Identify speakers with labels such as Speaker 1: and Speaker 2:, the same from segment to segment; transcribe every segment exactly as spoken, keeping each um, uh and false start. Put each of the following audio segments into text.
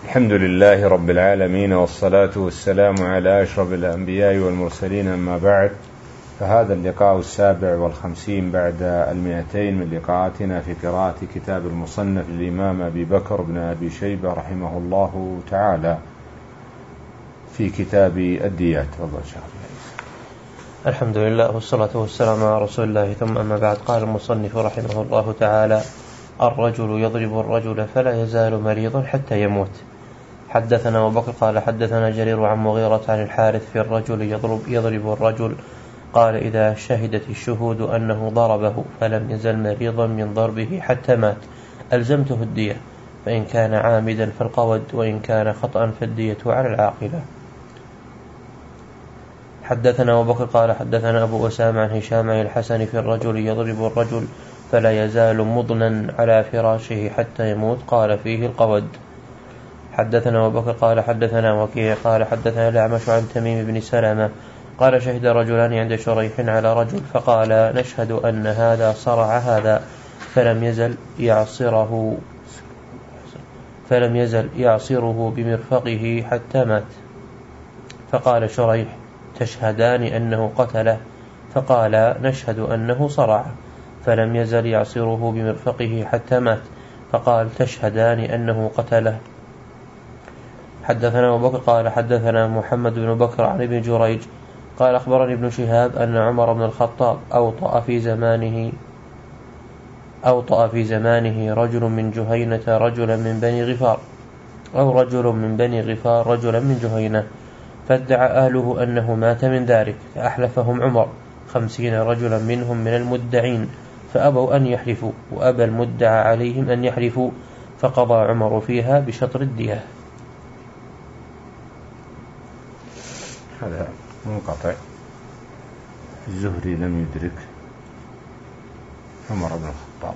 Speaker 1: الحمد لله رب العالمين، والصلاة والسلام على أشرف الأنبياء والمرسلين، أما بعد، فهذا اللقاء السابع والخمسين بعد المئتين من لقاءاتنا في قراءة كتاب المصنف للإمام أبي بكر بن أبي شيبة رحمه الله تعالى في كتاب الديات. تفضل شيخ.
Speaker 2: الحمد لله والصلاة والسلام على رسول الله، ثم أما بعد. قال المصنف رحمه الله تعالى: الرجل يضرب الرجل فلا يزال مريضا حتى يموت. حدثنا أبو بكر قال حدثنا جرير عن مغيرة عن الحارث في الرجل يضرب, يضرب الرجل قال: إذا شهدت الشهود أنه ضربه فلم يزل مريضا من ضربه حتى مات ألزمته الدية، فإن كان عامدا فالقود، وإن كان خطأ فالدية على العاقلة. حدثنا أبو بكر قال حدثنا أبو أسامة عن هشام عن الحسن في الرجل يضرب الرجل فلا يزال مضنا على فراشه حتى يموت، قال فيه القود. حدثنا أبو بكر قال حدثنا وكيع قال حدثنا الأعمش عن تميم بن سلمة قال: شهد رجلان عند شريح على رجل فقال: نشهد أن هذا صرع هذا، فلم يزل يعصره فلم يزل يعصره بمرفقه حتى مات. فقال شريح: تشهدان أنه قتله؟ فقال: نشهد أنه صرع، فلم يزل يعصره بمرفقه حتى مات. فقال: تشهدان أنه قتله؟ حدثنا أبو بكر قال حدثنا محمد بن بكر عن ابن جريج قال أخبرني ابن شهاب أن عمر بن الخطاب أوطأ في زمانه أوطأ في زمانه رجل من جهينة رجلا من بني غفار أو رجل من بني غفار رجلا من جهينة، فادعى أهله أنه مات من ذلك، فأحلفهم عمر خمسين رجلا منهم من المدعين، فأبوا أن يحلفوا، وأبى المدعى عليهم أن يحلفوا، فقضى عمر فيها بشطر الدية.
Speaker 1: هذا منقطع. الزهري لم يدرك عمر بن الخطاب.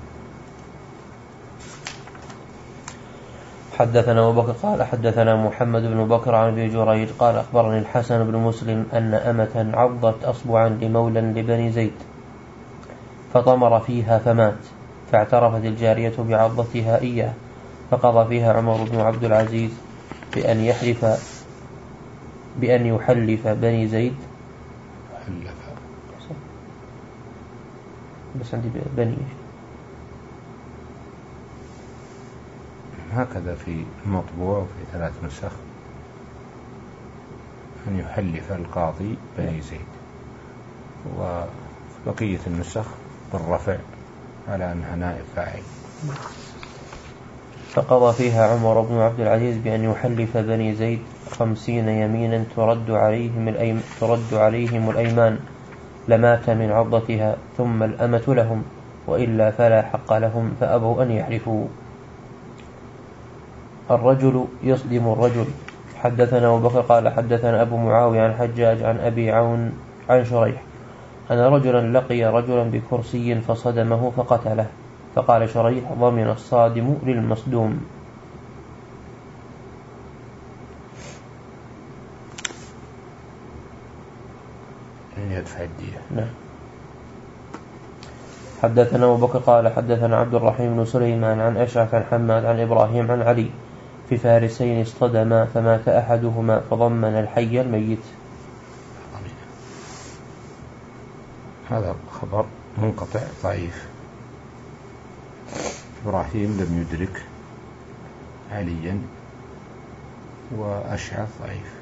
Speaker 2: حدثنا أبو بكر قال حدثنا محمد بن بكر عن ابن جريج قال أخبرني الحسن بن مسلم أن أمة عضت أصبعا لمولى لبني زيد فطمر فيها فمات، فاعترفت الجارية بعضتها إياه، فقضى فيها عمر بن عبد العزيز بأن يحلف بأن يحلف بني زيد بس عندي بني
Speaker 1: هكذا في المطبوع وفي ثلاث نسخ أن يحلف القاضي بني زيد، وبقية النسخ بالرفع على أنها نائب فاعل.
Speaker 2: فقضى فيها عمر بن عبد العزيز بأن يحلف بني زيد خمسين يمينا ترد عليهم الأيم ترد عليهم الأيمان لمات من عضتها، ثم الأمة لهم، وإلا فلا حق لهم، فأبوا أن يحلفوا. الرجل يصدم الرجل. حدثنا أبو بكر قال حدثنا أبو معاوية عن حجاج عن أبي عون عن شريح أن رجلا لقي رجلا بكرسي فصدمه فقتله، فقال شريح: ضمن الصادم للمصدوم.
Speaker 1: يدفع الدية.
Speaker 2: نعم. حدثنا أبو بكر قال حدثنا عبد الرحيم بن سليمان عن أشعث عن حماد عن إبراهيم عن علي في فارسين اصطدما فمات أحدهما فضمن الحي الميت.
Speaker 1: هذا خبر منقطع ضعيف. إبراهيم لم يدرك عليا، وأشعث ضعيف.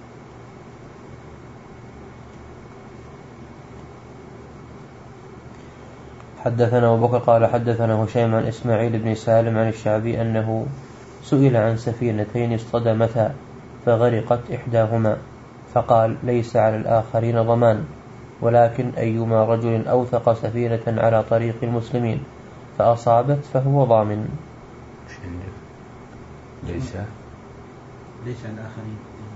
Speaker 2: حدثنا أبو بكر قال حدثنا هشيم عن إسماعيل بن سالم عن الشعبي أنه سئل عن سفينتين اصطدمتا فغرقت إحداهما، فقال: ليس على الآخرين ضمان، ولكن أيما رجل أوثق سفينة على طريق المسلمين فأصابت فهو ضامن.
Speaker 1: ليس
Speaker 3: ليس على الآخرين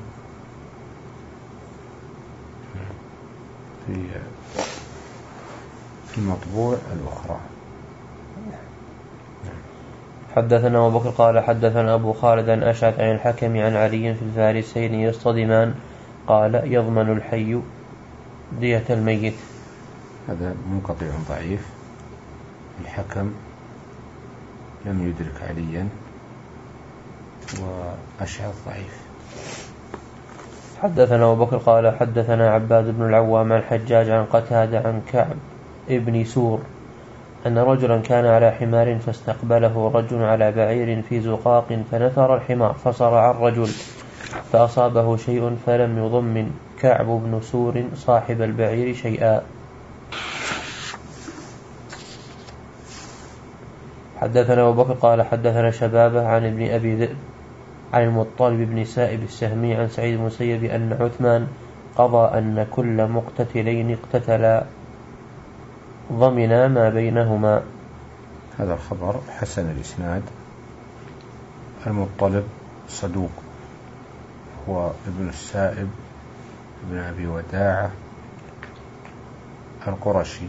Speaker 1: في في المطبوع الأخرى.
Speaker 2: حدثنا أبو بكر قال حدثنا أبو خالد عن أشعث عن الحكم عن علي في الفارسين يصطدمان قال: يضمن الحي دية الميت.
Speaker 1: هذا منقطع ضعيف. الحكم لم يدرك عليا، وأشهد ضعيف.
Speaker 2: حدثنا أبو بكر قال حدثنا عباد بن العوام عن حجاج عن قتادة عن كعب ابن سور أن رجلا كان على حمار فاستقبله رجل على بعير في زقاق فنثر الحمار فصرع الرجل فأصابه شيء فلم يضمن كعب بن سور صاحب البعير شيئا. حدثنا أبو بكر قال حدثنا شبابه عن ابن أبي ذئب عن المطلب بن سائب السهمي عن سعيد المسيب أن عثمان قضى أن كل مقتتلين اقتتلا ضمنا ما بينهما.
Speaker 1: هذا الخبر حسن الإسناد. المطلب صدوق، هو ابن السائب ابن أبي وداعة القرشي.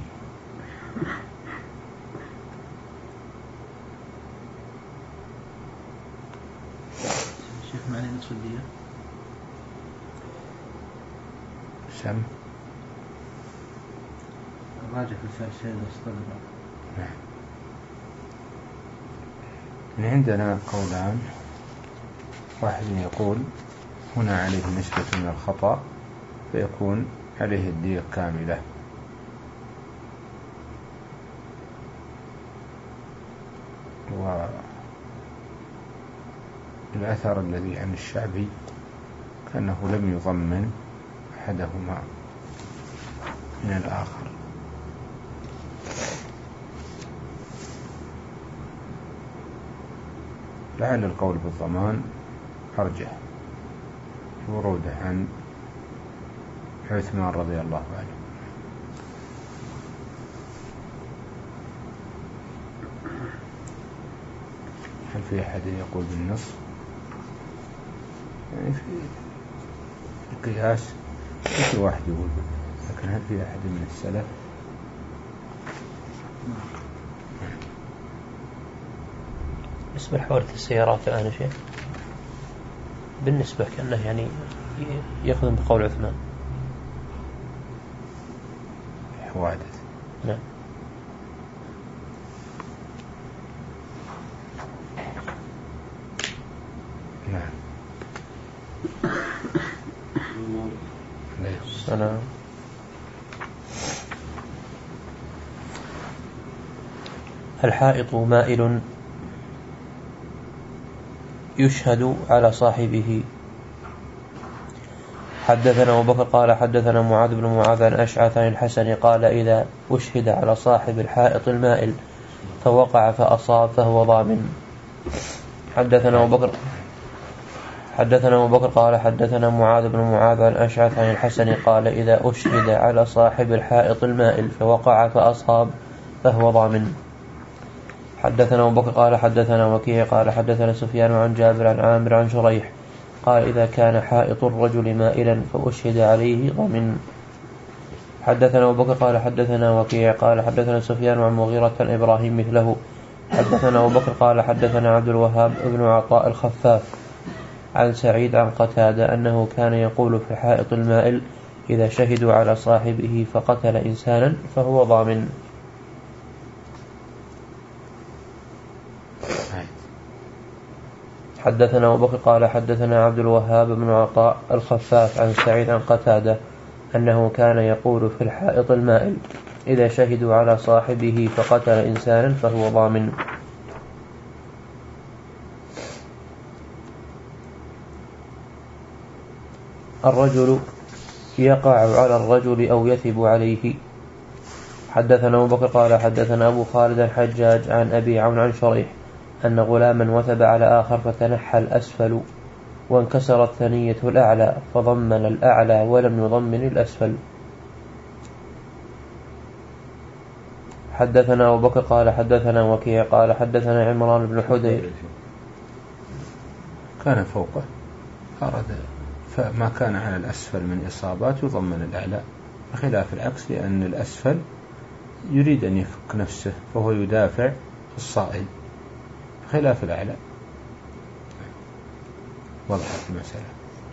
Speaker 3: شيخ معنى نصف الدية
Speaker 1: سم
Speaker 3: الراجح في الشيء الاستغرب.
Speaker 1: نعم. من عندنا قولان، واحد يقول هنا عليه نسبة من الخطأ فيكون عليه الدية كاملة، والأثر الذي عن الشعبي كأنه لم يضمن أحدهما من الآخر. لعل القول بالضمان أرجح وروده عن عثمان رضي الله عنه. هل في أحد يقول بالنص؟ يعني في القياس في واحد يقول بالنص، لكن هل في أحد من السلف؟
Speaker 2: بالنسبة لحوادث السيارات الآن شيء بالنسبة كأنه يعني يأخذ بقول عثمان
Speaker 1: حوادث.
Speaker 2: نعم.
Speaker 1: نعم.
Speaker 2: سلام. الحائط مائل يشهد على صاحبه. حدثنا أبو بكر قال حدثنا معاذ بن معاذ عن أشعث عن الحسن قال إذا أشهد على صاحب الحائط المائل فوقع فأصاب فهو ضامن. حدثنا أبو بكر حدثنا أبو بكر قال حدثنا معاذ بن معاذ عن أشعث عن الحسن قال إذا أشهد على صاحب الحائط المائل فوقع فأصاب فهو ضامن. حدثنا أبو بكر قال حدثنا وكيع قال حدثنا سفيان عن جابر عن عامر عن شريح قال إذا كان حائط الرجل مائلا فأشهد عليه ضمن. حدثنا أبو بكر قال حدثنا وكيع قال حدثنا سفيان عن مغيرة إبراهيم مثله. حدثنا أبو بكر قال حدثنا عبد الوهاب ابن عطاء الخفاف عن سعيد عن قتادة أنه كان يقول في الحائط المائل إذا شهدوا على صاحبه فقتل إنسانا فهو ضامن. حدثنا أبو بكر قال حدثنا عبد الوهاب بن عطاء الخفاف عن سعيد عن قتادة أنه كان يقول في الحائط المائل إذا شهدوا على صاحبه فقتل إنسانا فهو ضامن. الرجل يقع على الرجل أو يثب عليه. حدثنا أبو بكر قال حدثنا أبو خالد الحجاج عن أبي عون عن شريح أن غلاما وثب على آخر فتنحى الأسفل وانكسرت ثنية الأعلى فضمن الأعلى ولم يضمن الأسفل. حدثنا أبو بكر قال حدثنا وكيع قال حدثنا عمران بن حدير
Speaker 1: كان فوقه أراد فما كان على الأسفل من إصابات يضمن الأعلى، بخلاف العكس لأن الأسفل يريد أن يفك نفسه فهو يدافع الصائل خلاف الأعلى. وضحت المسألة.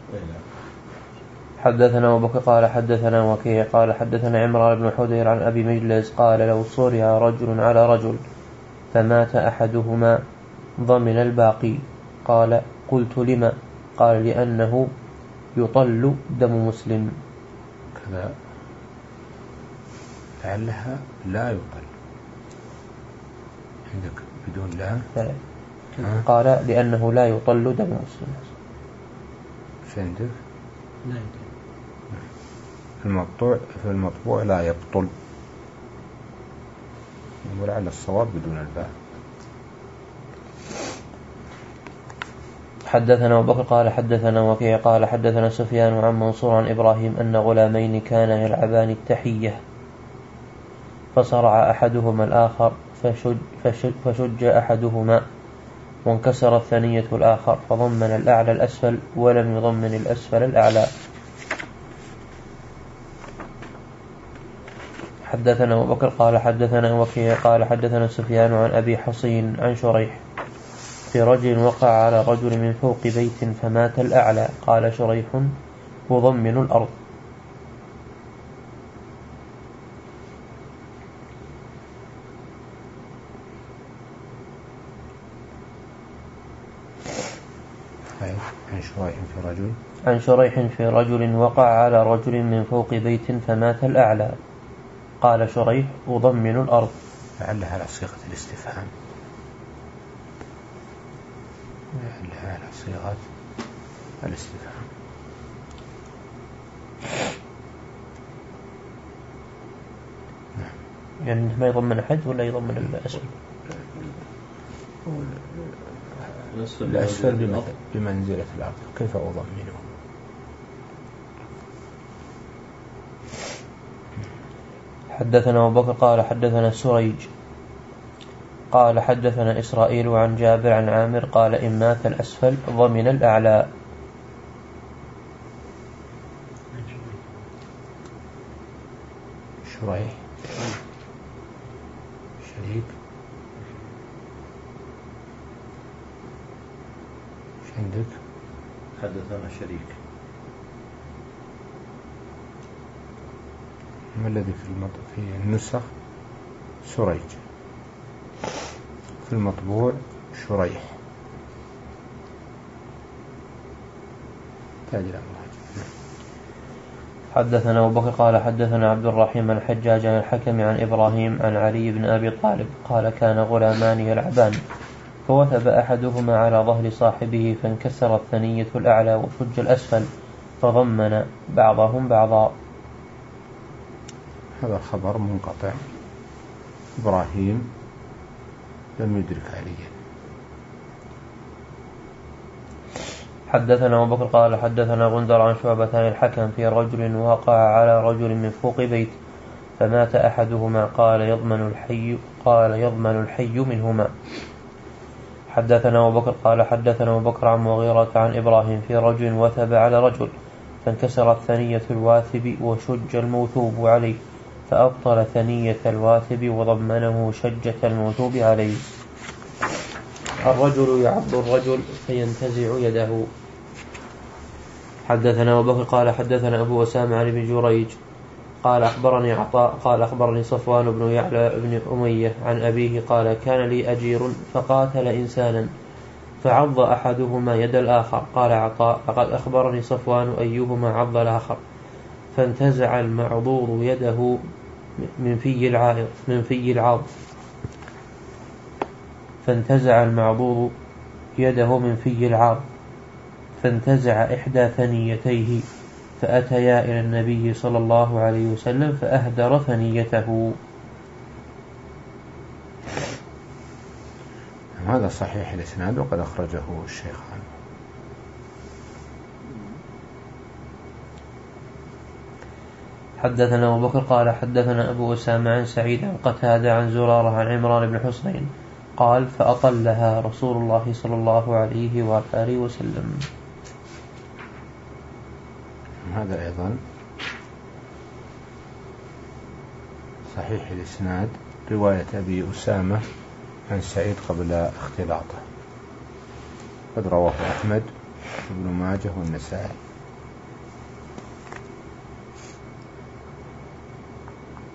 Speaker 2: حدثنا أبو بكر قال حدثنا وكيع قال حدثنا عمران بن حدير عن أبي مجلس قال لو صرع رجل على رجل فمات أحدهما ضمن الباقي. قال قلت لما؟ قال لأنه يطل دم مسلم.
Speaker 1: كذا لعلها لا يطل عندك بدون لا.
Speaker 2: قال لأنه لا يطل دم مسلم.
Speaker 1: في عندك
Speaker 3: لا يطل.
Speaker 1: في المطبوع في المطبوع لا يبطل، ولعل الصواب بدون الباء.
Speaker 2: حدثنا أبو بكر قال حدثنا وكيع قال حدثنا سفيان عن منصور عن إبراهيم أن غلامين كانا يلعبان التحية فصرع أحدهما الآخر فشج, فشج, فشج أحدهما وانكسر الثانية الآخر فضمن الأعلى الأسفل ولم يضمن الأسفل الأعلى. حدثنا أبو بكر قال حدثنا وكيع قال حدثنا سفيان عن أبي حصين عن شريح في رجل وقع على رجل من فوق بيت فمات الأعلى. قال شريح يضمن الأرض.
Speaker 1: عن شريح في رجل
Speaker 2: عن شريح في رجل وقع على رجل من فوق بيت فمات الأعلى. قال شريح يضمن الأرض.
Speaker 1: لعلها على صيغة الاستفهام، لعلها على صيغة الاستفهام.
Speaker 2: يعني ما يضمن أحد ولا يضمن الأسفل؟
Speaker 1: الأسفل بمنزلة الأرض، كيف أضمنه؟
Speaker 2: حدثنا أبو بكر قال حدثنا سريج قال حدثنا إسرائيل عن جابر عن عامر قال إن مات الأسفل ضمن الأعلى.
Speaker 1: شريح شريك ايش عندك؟
Speaker 3: حدثنا شريك.
Speaker 1: ما الذي في المط... في النسخ سريج، في المطبوع شريح. تاج الأمر.
Speaker 2: حدثنا أبو بكر قال حدثنا عبد الرحيم الحجاج عن الحكم عن إبراهيم عن علي بن أبي طالب قال كان غلامان يلعبان فوثب أحدهما على ظهر صاحبه فانكسر الثنية الأعلى وفج الأسفل فضمن بعضهم بعضا.
Speaker 1: هذا خبر منقطع، إبراهيم لم يدرك عليا.
Speaker 2: حدثنا أبو بكر قال حدثنا غندر عن شعبة عن الحكم في رجل وقع على رجل من فوق بيت فمات أحدهما قال يضمن الحي قال يضمن الحي منهما. حدثنا أبو بكر قال حدثنا أبو بكر عن مغيرة عن إبراهيم في رجل وثب على رجل فانكسر الثنية الواثب وشج الموثوب عليه فأبطل ثنية الواثب وضمنه شجة الموثوب عليه. الرجل يعض الرجل فينتزع يده. حدثنا أبو بكر قال حدثنا أبو أسامة عن ابن جريج قال أخبرني عطاء قال أخبرني صفوان بن يعلى بن أمية عن أبيه قال كان لي أجير فقاتل إنسانا فعض أحدهما يد الآخر. قال عطاء لقد أخبرني صفوان أيهما عض الآخر فانتزع المعضور يده من في العاض من في العاض فانتزع المعضور يده من في العاض فانتزع إحدى ثنيتيه فأتيا إلى النبي صلى الله عليه وسلم فأهدر ثنيته.
Speaker 1: هذا صحيح الإسناد وقد أخرجه الشيخان.
Speaker 2: حدثنا أبو بكر قال حدثنا أبو أسامة عن سعيد عن قتادة عن زرارة عن عمران بن حسين قال فأطلها رسول الله صلى الله عليه وآله وسلم.
Speaker 1: هذا أيضا صحيح الإسناد، رواية أبي أسامة عن سعيد قبل اختلاطه، قد رواه أحمد وابن ماجه والنسائي.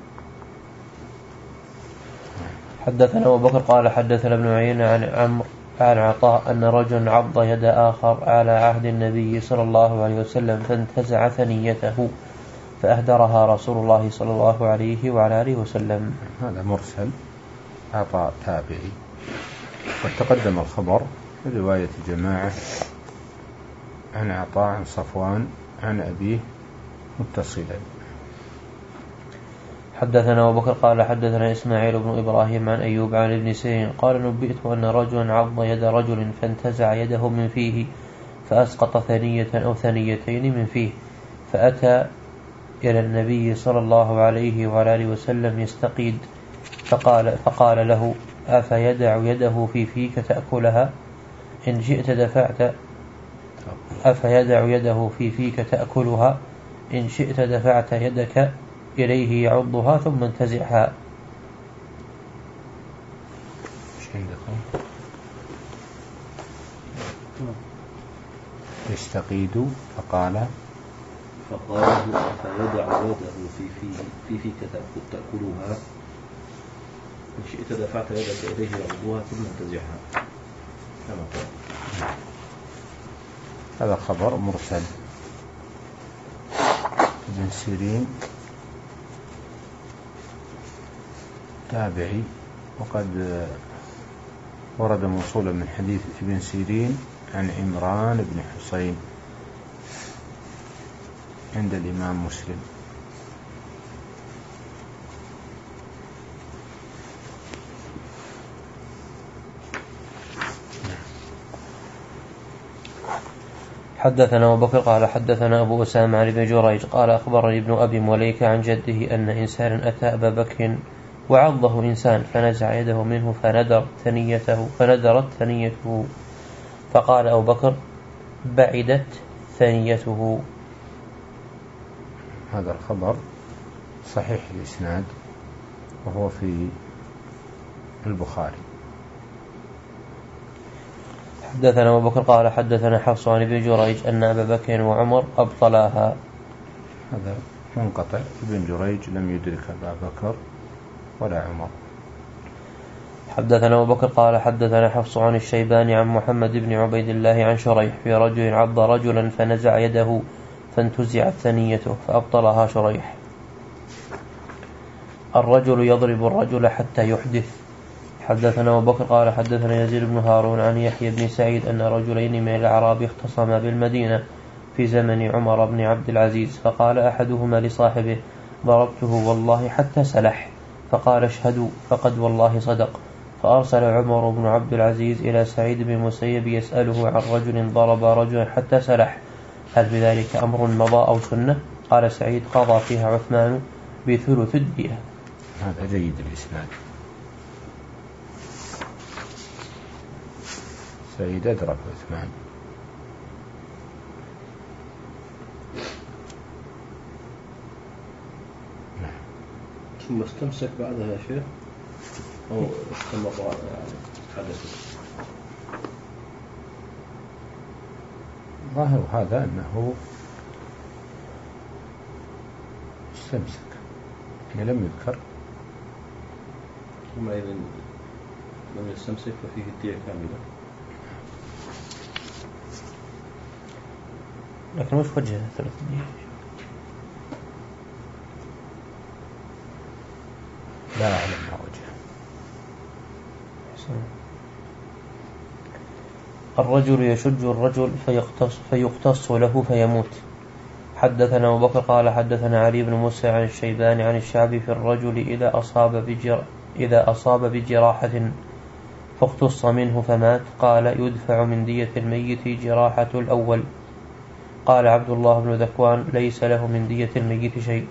Speaker 2: حدثنا أبو بكر قال حدثنا ابن عيينة عن عمرو عن عطاء أن رجلا عض يد آخر على عهد النبي صلى الله عليه وسلم فانتزع ثنيته فأهدرها رسول الله صلى الله عليه وعلى آله وسلم.
Speaker 1: هذا مرسل عطاء تابعي، قد تقدم الخبر في رواية جماعة عن عطاء عن صفوان عن أبيه متصلا.
Speaker 2: حدثنا أبو بكر قال حدثنا إسماعيل بن إبراهيم عن أيوب عن ابن سيرين قال نبئت أن رجلا عض يد رجل فانتزع يده من فيه فأسقط ثنية أو ثنيتين من فيه، فأتى إلى النبي صلى الله عليه وعلى آله وسلم يستقيد، فقال, فقال له أفيدع يده في فيك تأكلها إن شئت دفعت أفيدع يده في فيك تأكلها إن شئت دفعت يدك إليه يعضها ثم انتزعها.
Speaker 1: يستقيد فقال
Speaker 3: فقال فيدع يده في فيه في فيك تأكلها إن شئت دفعت يدك إليه يعضها ثم انتزعها كما قال.
Speaker 1: هذا خبر مرسل. ابن سيرين تابعي، وقد ورد موصولا من حديث ابن سيرين عن عمران بن حسين عند الإمام مسلم.
Speaker 2: حدثنا أبو بكر قال حدثنا أبو أسامة عن ابن جريج قال أخبرني ابن أبي مليكة عن جده أن إنسانا أتى أبا بكر وعضه إنسان فنزع يده منه فندر ثنيته فندرت ثنيته، فقال أبو بكر بعدت ثنيته.
Speaker 1: هذا الخبر صحيح الإسناد وهو في البخاري.
Speaker 2: حدثنا أبو بكر قال حدثنا حفص عن ابن جريج أن أبا بكر وعمر أبطلاها.
Speaker 1: هذا منقطع، ابن جريج لم يدرك أبا بكر ولا عمر.
Speaker 2: حدثنا أبو بكر قال حدثنا حفص عن الشيباني عن محمد بن عبيد الله عن شريح في رجل عض رجلا فنزع يده فانتزعت ثنيته فأبطلها شريح. الرجل يضرب الرجل حتى يحدث. حدثنا أبو بكر قال حدثنا يزيد بن هارون عن يحيى بن سعيد أن رجلين من الأعراب اختصما بالمدينة في زمن عمر بن عبد العزيز، فقال أحدهما لصاحبه ضربته والله حتى سلح، فقال اشهدوا فقد والله صدق. فأرسل عمر بن عبد العزيز إلى سعيد بن مسيب يسأله عن رجل ضرب رجلا حتى سلح هل بذلك أمر مضى أو سنة؟ قال سعيد قضى فيها عثمان بثلث الدية.
Speaker 1: هذا جيد الإسناد. سعيد أدرك عثمان.
Speaker 3: ثم استمسك بعدها يا شيخ أو استمر يعني حدث.
Speaker 1: ظاهر هذا أنه استمسك، يعني لم يذكر.
Speaker 3: ثم إذا لم يستمسك ففيه الدية كاملة.
Speaker 2: لكن وش وجه ثلث الدية؟
Speaker 1: لا أعلم ما وجه.
Speaker 2: الرجل يشج الرجل فيقتص, فيقتص له فيموت. حدثنا أبو بكر قال حدثنا علي بن موسى عن الشيباني عن الشعبي في الرجل إذا أصاب, بجر إذا أصاب بجراحة فاقتص منه فمات قال يدفع من دية الميت جراحة الأول. قال عبد الله بن ذكوان ليس له من دية الميت شيء.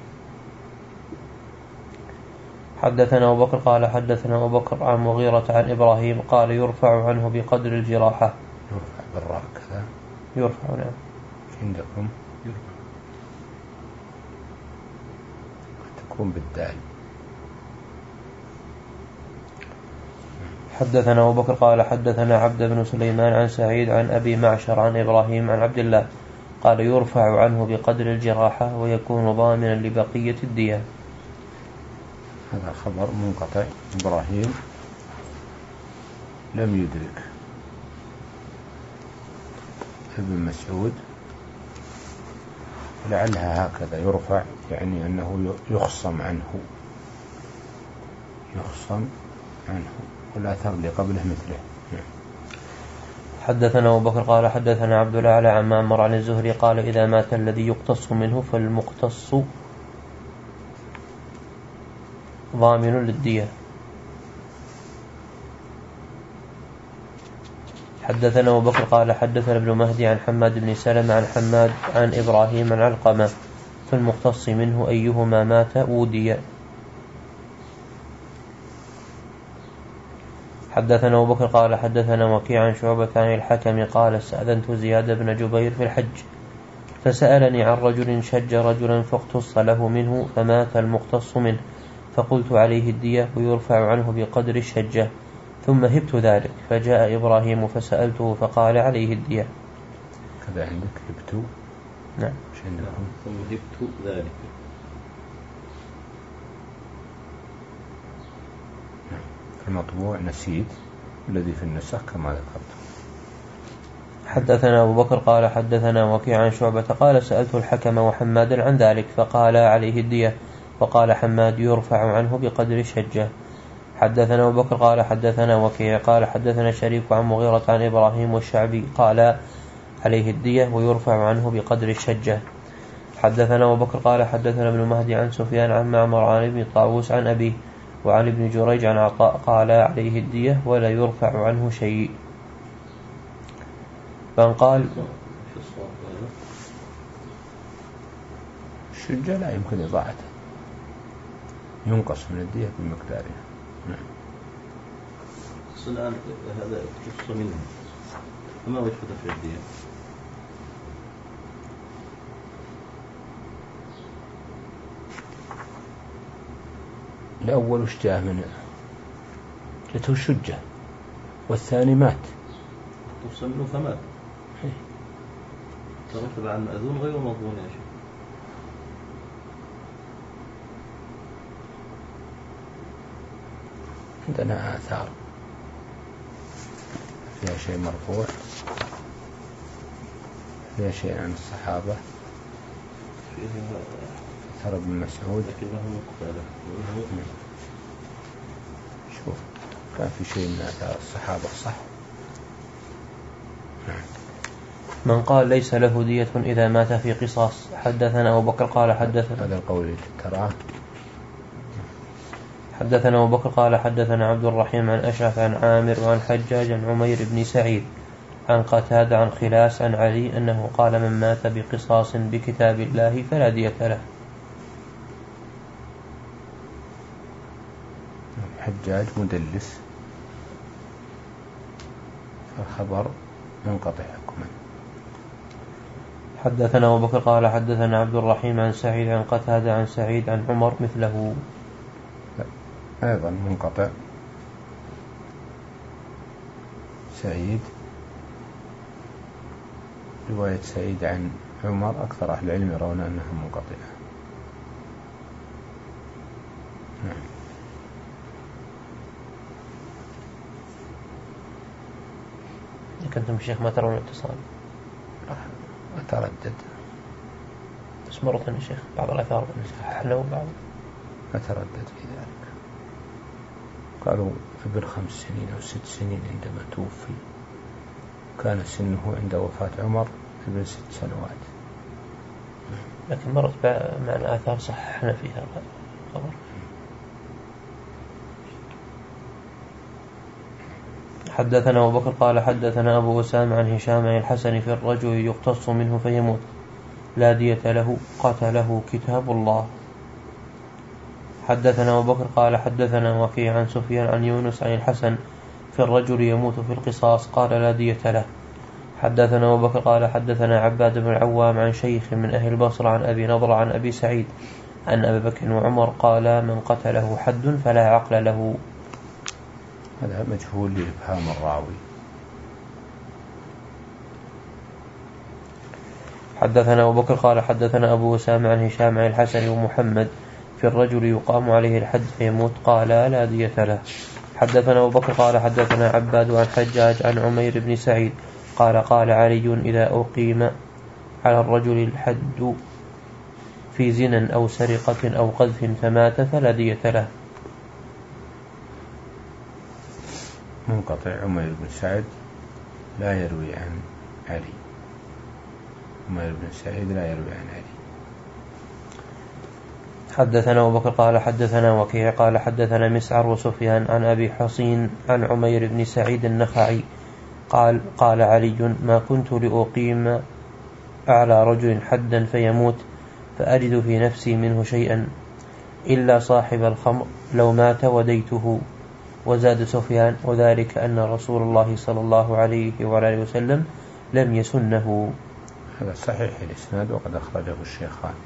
Speaker 2: حدثنا أبو بكر قال حدثنا أبو بكر عن مغيرة عن إبراهيم قال يرفع عنه بقدر الجراحة.
Speaker 1: يرفع بالراء كذا؟
Speaker 2: يرفع نعم.
Speaker 1: عندكم
Speaker 3: يرفع
Speaker 1: تكون بالدال.
Speaker 2: حدثنا أبو بكر قال حدثنا عبد بن سليمان عن سعيد عن أبي معشر عن إبراهيم عن عبد الله قال يرفع عنه بقدر الجراحة ويكون ضامنا لبقية الدية.
Speaker 1: هذا خبر منقطع. إبراهيم لم يدرك ابن مسعود لعلها هكذا يرفع، يعني أنه يخصم عنه يخصم عنه والآثار اللي قبله مثله.
Speaker 2: حدثنا أبو بكر قال حدثنا عبد الأعلى عن معمر عن الزهري قال إذا مات الذي يقتص منه فالمقتص ضامن للدية. حدثنا أبو بكر قال حدثنا ابن مهدي عن حماد بن سلمة عن حماد عن إبراهيم عن علقمة فالمقتص منه أيهما مات أودي. حدثنا أبو بكر قال حدثنا وكيع عن شعبة عن الحكم قال استأذنت زياد بن جبير في الحج فسألني عن رجل شج رجلا فاقتص له منه فمات المقتص منه فقلت عليه الدية ويرفع عنه بقدر الشجة ثم هبت ذلك فجاء إبراهيم فسألته فقال عليه الدية.
Speaker 1: كذا عندك هبت؟
Speaker 2: نعم.
Speaker 3: ثم هبت ذلك.
Speaker 1: المطبوع نسيت الذي في النسخ كما ذكرت.
Speaker 2: حدثنا أبو بكر قال حدثنا وكيع عن شعبة قال سألت الحكم وحمادا عن ذلك فقال عليه الدية وقال حماد يرفع عنه بقدر الشجة. حدثنا أبو بكر قال حدثنا وكيع قال حدثنا شريك عن مغيرة عن إبراهيم والشعبي قال عليه الدية ويرفع عنه بقدر الشجة. حدثنا أبو بكر قال حدثنا ابن مهدي عن سفيان عن معمر عن ابن طاووس عن أبيه وعن ابن جريج عن عطاء قال عليه الدية ولا يرفع عنه شيء. من قال
Speaker 1: الشجة لا يمكن إضاعته، ينقص من الدية بمقدارها.
Speaker 3: الآن هذا اقتص منه فما وجه دفع الدية؟
Speaker 1: الأول وش جاء منه؟ جاءته الشجة والثاني مات.
Speaker 3: اقتص منه فمات. ترتب عن مأذون غير مضمون يا شيخ.
Speaker 1: عندنا آثار فيها شيء مرفوع، فيها شيء عن الصحابة، أثر ابن مسعود،
Speaker 3: لكنه مقتل.
Speaker 1: شوف كان في شيء من آثار الصحابة صح.
Speaker 2: من قال ليس له دية إذا مات في قصاص. حدثنا أبو بكر قال حدثنا
Speaker 1: هذا القول تراه.
Speaker 2: حدثنا أبو بكر قال حدثنا عبد الرحيم عن أشعث عن عامر وعن حجاج عن عمير بن سعيد عن قتادة عن خلاس عن علي أنه قال من مات بقصاص بكتاب الله فلا دية له.
Speaker 1: حجاج مدلس فالخبر منقطع حكما.
Speaker 2: حدثنا أبو بكر قال حدثنا عبد الرحيم عن سعيد عن قتادة عن سعيد عن عمر مثله.
Speaker 1: أيضا منقطع. سعيد رواية سعيد عن عمر أكثر أهل العلم يرون أنها منقطعة. نعم.
Speaker 2: كنتم الشيخ ما ترون الاتصال؟
Speaker 1: أتردد
Speaker 2: بس مرة يا شيخ بعض الآثار حلو بعض
Speaker 1: أتردد في ذلك. قالوا ابن خمس سنين أو ست سنين عندما توفي، كان سنه عند وفاة عمر ابن ست سنوات.
Speaker 2: لكن مرت معنا آثار صححنا فيها الخبر. حدثنا أبو بكر قال حدثنا أبو أسامة عن هشام عن الحسن في الرجل يقتص منه فيموت لا دية له قتله كتاب الله. حدثنا أبو بكر قال حدثنا وكيع عن سفيان عن يونس عن الحسن في الرجل يموت في القصاص قال لا دية له. حدثنا أبو بكر قال حدثنا عباد بن العوام عن شيخ من أهل البصرة عن أبي نضرة عن أبي سعيد أن أبي بكر وعمر قال من قتله حد فلا عقل له.
Speaker 1: هذا مجهول لإبهام الراوي.
Speaker 2: حدثنا أبو بكر قال حدثنا أبو أسامة عن هشام عن الحسن ومحمد في الرجل يقام عليه الحد فيموت قال لا دية له. حدثنا أبو بكر قال حدثنا عباد عن حجاج عن عمير بن سعيد قال قال علي إذا أقيم على الرجل الحد في زنا أو سرقة أو قذف فمات فلا دية له.
Speaker 1: منقطع. عمير بن سعد لا يروي عن علي. عمير بن سعيد لا يروي عن علي.
Speaker 2: حدثنا أبو بكر قال حدثنا وكيع قال حدثنا مسعر وسفيان عن أبي حصين عن عمير بن سعيد النخعي قال قال علي ما كنت لأقيم على رجل حدا فيموت فأجد في نفسي منه شيئا إلا صاحب الخمر لو مات وديته. وزاد سفيان وذلك أن رسول الله صلى الله عليه وعلى وسلم لم يسنه.
Speaker 1: هذا صحيح الإسناد وقد أخرجه الشيخان.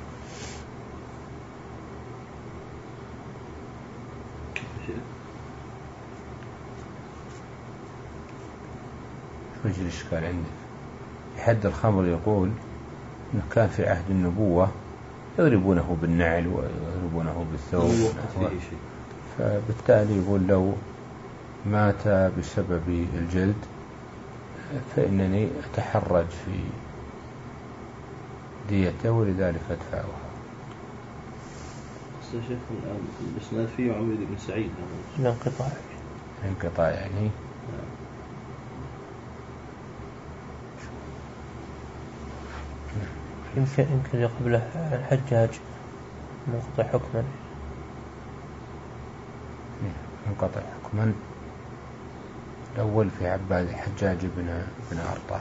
Speaker 1: وجه الإشكال عندك حد الخمر يقول إنه كان في عهد النبوة يضربونه بالنعل ويضربونه بالثوب، فبالتالي يقول لو مات بسبب الجلد فإنني أتحرج في ديته ولذلك أدفعها.
Speaker 3: شيخ الآن الإسناد فيه عمير بن سعيد
Speaker 2: الانقطاع
Speaker 1: انقطاع يعني
Speaker 2: يمكن يمكن قبله الحجاج منقطع حكما.
Speaker 1: منقطع حكما الأول في عباد الحجاج بن بن أرطاة.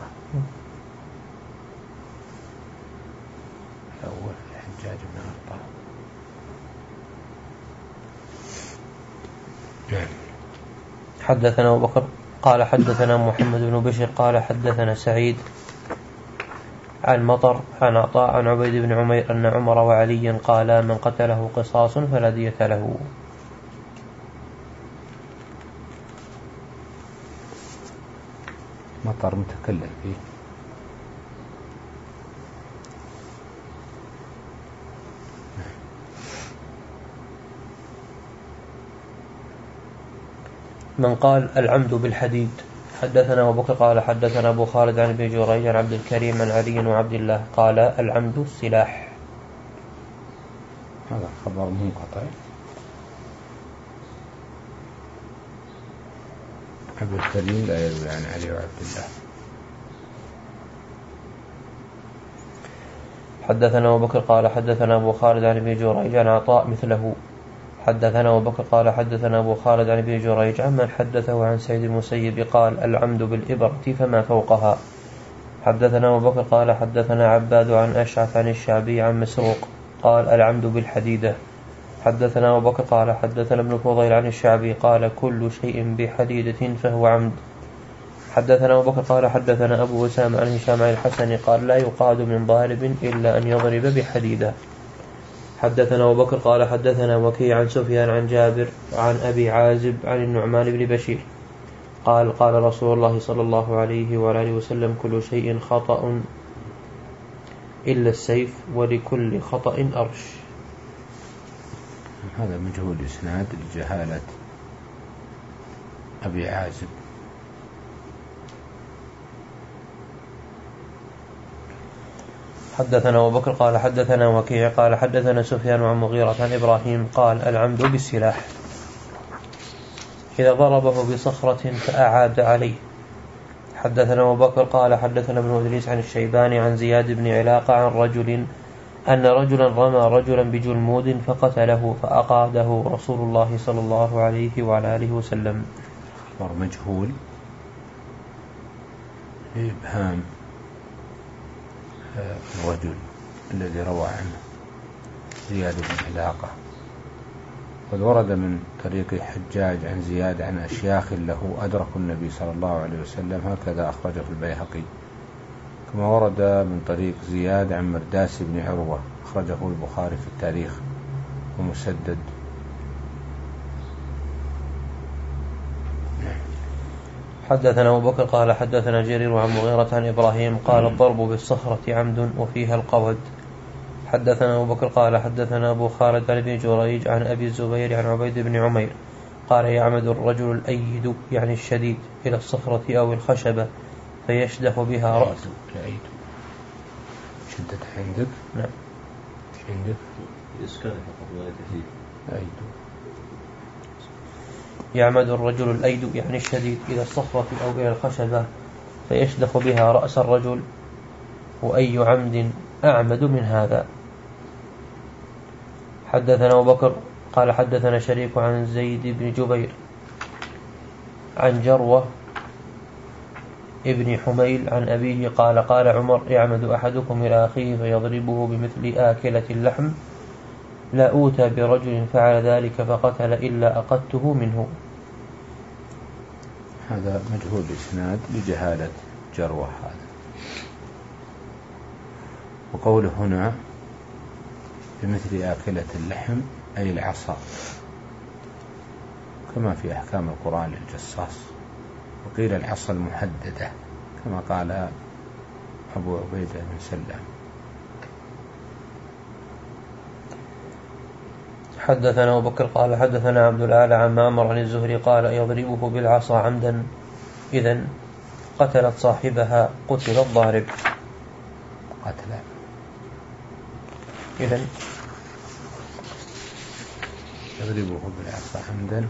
Speaker 1: الأول في الحجاج بن أرطاة.
Speaker 2: حدثنا أبو بكر قال حدثنا محمد بن بشر قال حدثنا سعيد عن مطر عن عطاء عن عبيد بن عمير أن عمر وعلي قالا من قتله قصاص فلا دية له.
Speaker 1: مطر متكلم فيه.
Speaker 2: من قال العمد بالحديد. حدثنا أبو بكر قال حدثنا أبو خالد عن ابن جريج عن عبد الكريم عن علي وعبد الله قال العمد السلاح.
Speaker 1: هذا خبر منقطع. عبد الكريم لا يروي عن علي وعبد الله.
Speaker 2: حدثنا أبو بكر قال حدثنا أبو خالد عن ابن جريج عن عطاء مثله. حدثنا أبو بكر قال حدثنا أبو خالد عن ابن جريج عمن حدثه عن سعيد المسيب قال العمد بالإبرة فما فوقها. حدثنا أبو بكر قال حدثنا عباد عن أشعث عن الشعبي عن مسروق قال العمد بالحديدة. حدثنا أبو بكر قال حدثنا ابن فضيل عن الشعبي قال كل شيء بحديدة فهو عمد. حدثنا أبو بكر قال حدثنا أبو أسامة عن هشام عن الحسن قال لا يقاد من ضارب إلا أن يضرب بحديدة. حدثنا أبو بكر قال حدثنا وكيع عن سفيان عن جابر عن أبي عازب عن النعمان بن بشير قال قال رسول الله صلى الله عليه وآله وسلم كل شيء خطأ إلا السيف ولكل خطأ أرش.
Speaker 1: هذا مجهول إسناد لجهالة أبي عازب.
Speaker 2: حدثنا أبو بكر قال حدثنا وكيع قال حدثنا سفيان عن مغيرة عن إبراهيم قال العمد بالسلاح إذا ضربه بصخرة فأعاد عليه. حدثنا أبو بكر قال حدثنا ابن إدريس عن الشيباني عن زياد بن علاقة عن رجل أن رجلا رمى رجلا بجلمود فقتله فأقاده رسول الله صلى الله عليه وعلى آله وسلم.
Speaker 1: مجهول إبهام الرجل الذي روى عنه زياد بن علاقة. قد ورد من طريق حجاج عن زياد عن أشياخ له أدركوا النبي صلى الله عليه وسلم هكذا أخرجه البيهقي. كما ورد من طريق زياد عن مرداس بن عروة أخرجه البخاري في التاريخ ومسدد.
Speaker 2: حدثنا أبو بكر قال حدثنا جرير عن مغيرة عن إبراهيم قال الضرب بالصخرة عمد وفيها القود. حدثنا أبو بكر قال حدثنا أبو خالد عن ابن جريج عن أبي الزبير عن عبيد بن عمير قال يعمد الرجل الأيد يعني الشديد إلى الصخرة أو الخشبة فيشدخ بها رأسه.
Speaker 1: الأيد شدت عندك؟
Speaker 2: نعم.
Speaker 1: عندك
Speaker 3: إسكان فقط ولا تزيد.
Speaker 1: أيد.
Speaker 2: يعمد الرجل الأيد يعني الشديد إلى الصخرة أو إلى الخشبة فيشدخ بها رأس الرجل، وأي عمد أعمد من هذا. حدثنا أبو بكر قال حدثنا شريك عن زيد بن جبير عن جروة ابن حميل عن أبيه قال قال عمر يعمد أحدكم إلى أخيه فيضربه بمثل آكلة اللحم لا أوتى برجل فعل ذلك فقتل إلا أقدته منه.
Speaker 1: هذا مجهول الإسناد لجهالة جروة هذا. وقوله هنا بمثل آكلة اللحم أي العصا، كما في أحكام القرآن للجصاص، وقيل العصا المحددة كما قال أبو عبيدة بن سلام.
Speaker 2: حدثنا أبو بكر قال حدثنا عبد الأعلى عن معمر عن الزهري قال يضربه بالعصا عمدا إذن قتلت صاحبها قتل الضارب.
Speaker 1: قتل
Speaker 2: إذن
Speaker 1: يضربه بالعصا عمدا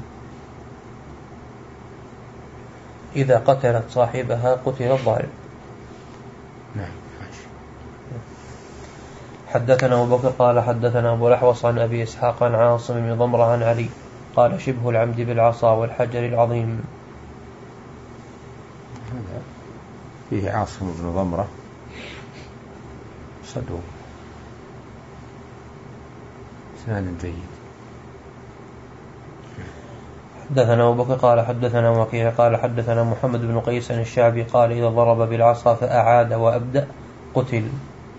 Speaker 2: إذا قتلت صاحبها قتل الضارب.
Speaker 1: نعم ماشي.
Speaker 2: حدثنا أبو بكر قال حدثنا أبو الأحوص عن أبي إسحاق عن عاصم بن ضمرة عن علي قال شبه العمد بالعصا والحجر العظيم.
Speaker 1: هذا فيه عاصم بن ضمرة صدوق إسناد جيد.
Speaker 2: حدثنا أبو بكر قال حدثنا وكيع قال حدثنا محمد بن قيس الشعبي قال إذا ضرب بالعصا فأعاد وأبدأ قتل.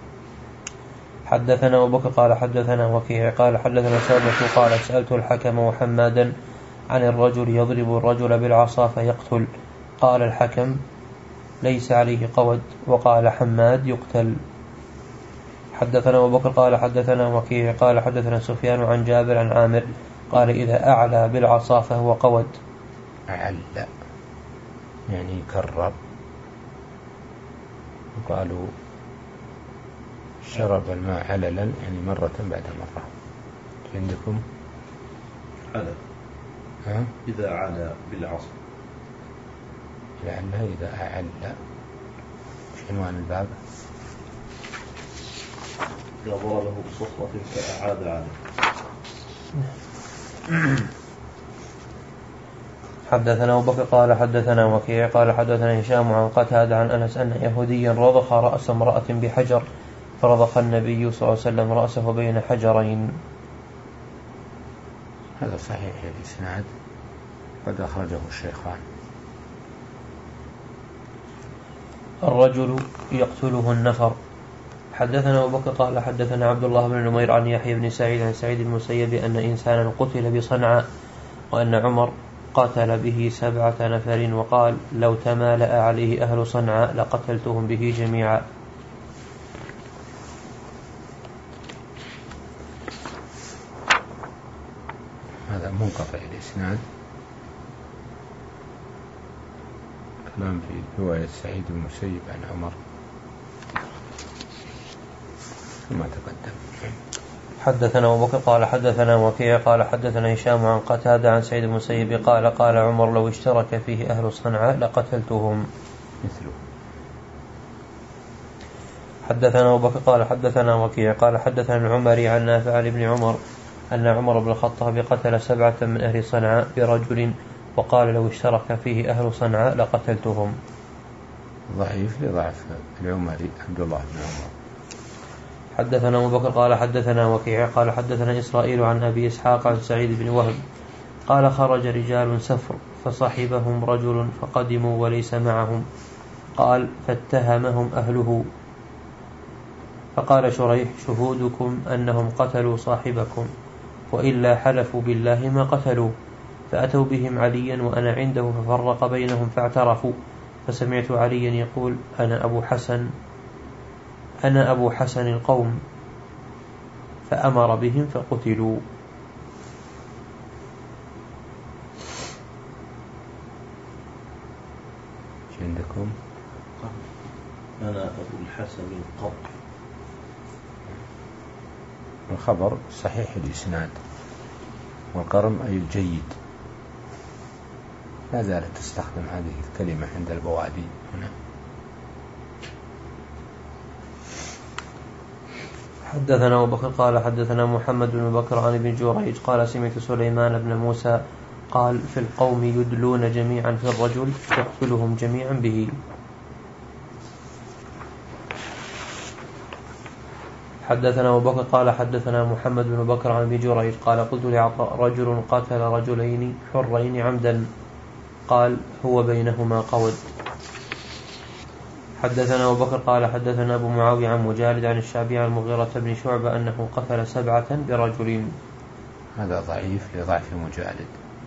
Speaker 2: حدثنا أبو بكر قال حدثنا وكيع قال حدثنا شعبة قال سألت الحكم وحمادا عن الرجل يضرب الرجل بالعصا فيقتل، قال الحكم ليس عليه قود، وقال حماد يقتل. حدثنا أبو بكر قال حدثنا وكيع قال حدثنا سفيان عن جابر عن عامر قال إذا أعلى بالعصا فهو قود.
Speaker 1: أعلى يعني كرر، وقالوا شرب الماء عللا يعني مرة بعد مرة. عندكم
Speaker 3: على
Speaker 1: ها؟
Speaker 3: إذا على بالعصا
Speaker 1: لعلها إذا أعلى. مش عنوان الباب؟
Speaker 3: إذا ضربه بصخرة فأعاد عليه.
Speaker 2: حدثنا أبو بكر قال حدثنا وكيع قال حدثنا هشام عن قتادة عن أنس أن يهوديا رضخ رأس امرأة بحجر فرضخ النبي صلى الله عليه وسلم رأسه بين حجرين.
Speaker 1: هذا صحيح الإسناد قد أخرجه الشيخان.
Speaker 2: الرجل يقتله النفر. حدثنا أبو بكر قال حدثنا عبد الله بن نمير عن يحيى بن سعيد عن سعيد المسيب أن إنسانا قتل بصنعاء وأن عمر قتل به سبعة نفر وقال لو تمالأ عليه أهل صنعاء لقتلتهم به جميعا.
Speaker 1: هذا منقطع الإسناد، كلام في رواية سعيد المسيب عن عمر كما تقدم.
Speaker 2: حدثنا أبو بكر قال حدثنا وكيع قال حدثنا هشام عن قتادة عن سعيد المسيب قال قال عمر لو اشترك فيه أهل صنعاء لقتلتهم
Speaker 1: مثله.
Speaker 2: حدثنا أبو بكر قال حدثنا وكيع قال حدثنا العمري عن نافع عن ابن عمر أن عمر بن الخطاب قتل سبعة من أهل صنعاء برجل وقال لو اشترك فيه أهل صنعاء لقتلتهم.
Speaker 1: ضعيف لضعف العمري عبد الله بن عمر.
Speaker 2: حدثنا أبو بكر قال حدثنا وكيع قال حدثنا إسرائيل عن أبي إسحاق عن سعيد بن وهب قال خرج رجال سفر فصحبهم رجل فقدموا وليس معهم، قال فاتهمهم أهله فقال شريح شهودكم أنهم قتلوا صاحبكم وإلا حلفوا بالله ما قتلوا، فأتوا بهم عليا وأنا عنده ففرق بينهم فاعترفوا، فسمعت عليا يقول أنا أبو حسن أنا أبو حسن القوم، فأمر بهم فقتلوا.
Speaker 1: عندكم
Speaker 3: الحسن القبر.
Speaker 1: الخبر صحيح الإسناد، والقرم أي الجيد. لا زالت تستخدم هذه الكلمة عند البوادي هنا.
Speaker 2: حدثنا أبو بكر قال حدثنا محمد بن بكر عن ابن جريج قال سمعت سليمان بن موسى قال في القوم يدلون جميعا في الرجل يقتلهم جميعا به. حدثنا أبو بكر قال حدثنا محمد بن بكر عن ابن جريج قال قلت لعطاء رجل قتل رجلين حرين عمدا قال هو بينهما قود. حدثنا أبو بكر قال حدثنا أبو معاوية عن مجالد عن الشعبي عن المغيرة بن شعبة أنه قتل سبعة برجلين.
Speaker 1: هذا ضعيف لضعف مجالد.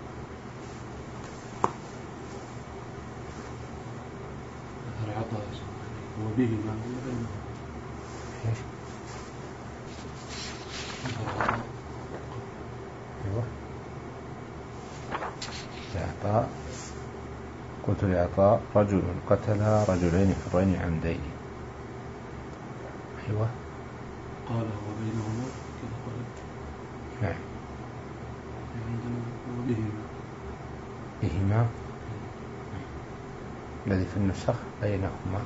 Speaker 3: وبهما
Speaker 1: أيوة. لعطاء قلت لعطاء رجل قتل رجلين حرين عمدين. أيوة.
Speaker 3: قال هو بينهما كذا قال.
Speaker 1: نعم.
Speaker 3: وبهما.
Speaker 1: بهما الذي في النسخ بينهما.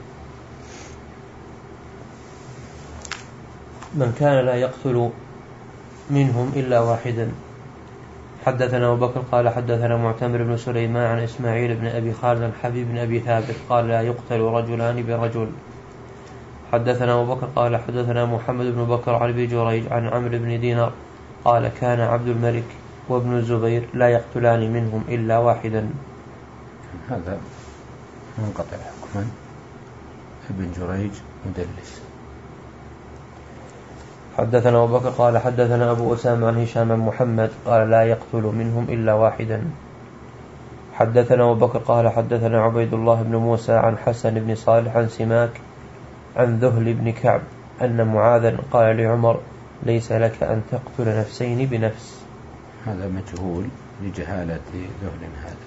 Speaker 2: من كان لا يقتل منهم إلا واحدا. حدثنا أبو بكر قال حدثنا معتمر بن سليمان عن إسماعيل بن أبي خالد حبيب بن أبي ثابت قال لا يقتل رجلان برجل. حدثنا أبو بكر قال حدثنا محمد بن بكر عن ابن جريج عن عمرو بن دينار قال كان عبد الملك وابن الزبير لا يقتلان منهم إلا واحدا.
Speaker 1: هذا منقطع حكما. ابن جريج مدلس.
Speaker 2: حدثنا أبو بكر قال حدثنا أبو أسامة عن هشام بن محمد قال لا يقتل منهم إلا واحدا. حدثنا أبو بكر قال حدثنا عبيد الله بن موسى عن حسن بن صالح عن سماك عن ذهل بن كعب أن معاذا قال لعمر ليس لك أن تقتل نفسين بنفس.
Speaker 1: هذا مجهول لجهالة ذهل هذا.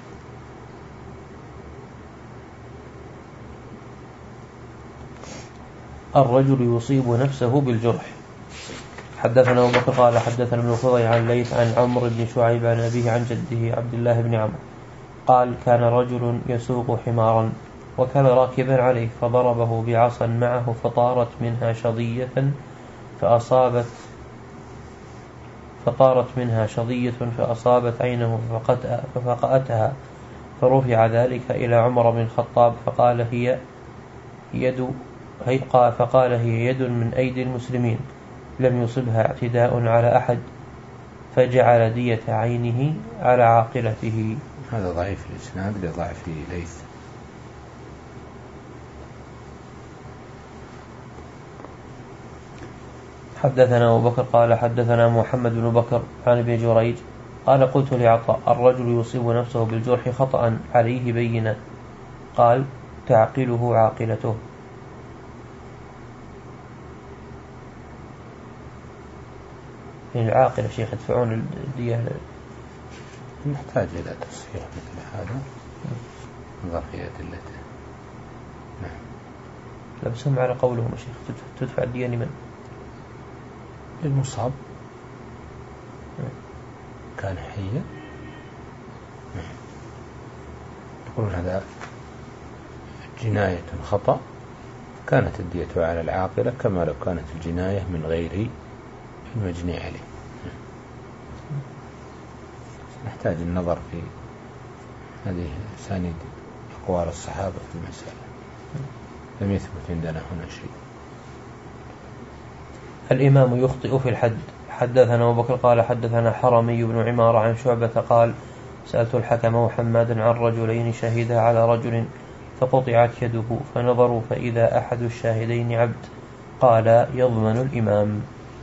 Speaker 2: الرجل يصيب نفسه بالجرح. حدثنا أبو بكر قال حدثنا ابن فضيل عن ليث عن عمرو بن شعيب عن أبيه عن جده عبد الله بن عمرو قال كان رجل يسوق حمارا وكان راكبا عليه فضربه بعصا معه فطارت منها شظية فأصابت فطارت منها شظية فأصابت عينه ففقأتها فرفع ذلك إلى عمر بن الخطاب فقال هي يد فقال هي يد من أيدي المسلمين لم يصبها اعتداء على أحد فجعل دية عينه على عاقلته.
Speaker 1: هذا ضعيف الإسناد لضعف ليث.
Speaker 2: حدثنا أبو بكر قال حدثنا محمد بن بكر عن ابن جريج قال قلت لعطاء الرجل يصيب نفسه بالجرح خطأ عليه بينة قال تعقله عاقلته. العاقلة شيخ يدفعون الدية.
Speaker 1: نحتاج إلى تصحيح مثل هذا نظر في أدلته. نعم.
Speaker 2: لا بسمع على قولهم شيخ تدفع الدية لمن؟
Speaker 1: للمصاب كان حيا. يقولون هذا جناية خطأ كانت الدية على العاقلة كما لو كانت الجناية من غير المجني عليه. نحتاج النظر في هذه أسانيد أقوال الصحابة في المسألة. لم يثبت عندنا هنا شيء.
Speaker 2: الإمام يخطئ في الحد. حدثنا أبو بكر قال حدثنا حرمي بن عمارة عن شعبة قال سألت الحكم وحمادا عن رجلين شهدا على رجل فقطعت يده فنظروا فإذا أحد الشاهدين عبد قال يضمن الإمام.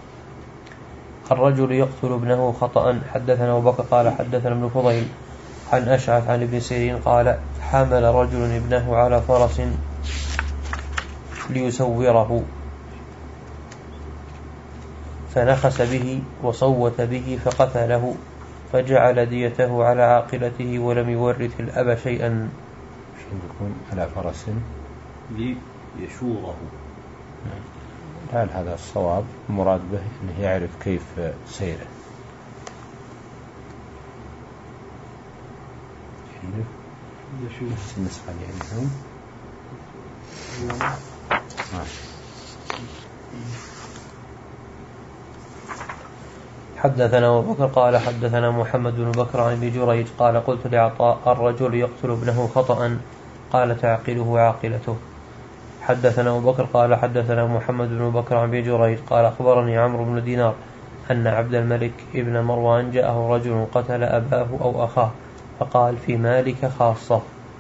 Speaker 2: الرجل يقتل ابنه خطأ. حدثنا أبو بكر قال حدثنا ابن فضيل عن أشعث عن ابن سيرين قال حمل رجل ابنه على فرس ليسوره فنخس به وصوت به فقتله فجعل ديته على عاقلته ولم يورث الأب شيئا.
Speaker 1: شو يكون على فرس
Speaker 3: ليشوره
Speaker 1: هل هذا الصواب؟ مراد به أنه يعرف كيف سيره. نفس النسخة اللي عندهم.
Speaker 2: حدثنا أبو بكر قال حدثنا محمد بن بكر عن ابي جريج قال قلت لعطاء الرجل يقتل ابنه خطأ قال تعقله عاقلته. حدثنا أبو بكر قال حدثنا محمد بن بكر عن ابي جريج قال أخبرني عمرو بن دينار أن عبد الملك ابن مروان جاءه رجل قتل أباه أو أخاه فقال في مالك خاصة.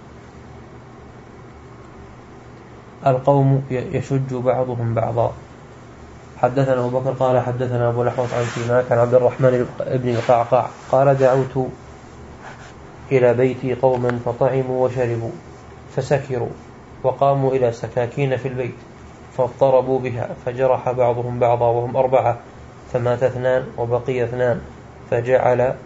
Speaker 2: القوم يشج بعضهم بعضا. حدثنا أبو بكر قال حدثنا أبو الأحوص عن سماك عن عبد الرحمن بن القعقاع قال دعوت إلى بيتي قوما فطعموا وشربوا فسكروا وقاموا إلى سكاكين في البيت فاضطربوا بها فجرح بعضهم بعضا وهم أربعة فمات اثنان وبقي اثنان فجعل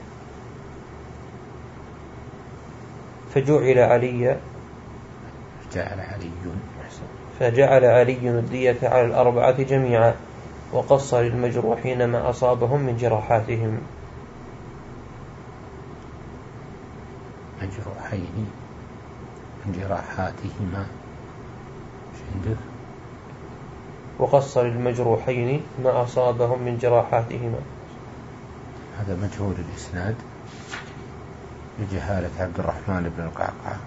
Speaker 2: فجعل علي
Speaker 1: جعل علي
Speaker 2: فجعل علي الدية على الأربعة جميعا وقص للمجروحين ما أصابهم من جراحاتهم.
Speaker 1: مجروحين من جراحاتهما عندك
Speaker 2: وقص للمجروحين ما أصابهم من جراحاتهما.
Speaker 1: هذا مجهول الإسناد لجهالة عبد الرحمن بن القعقاع.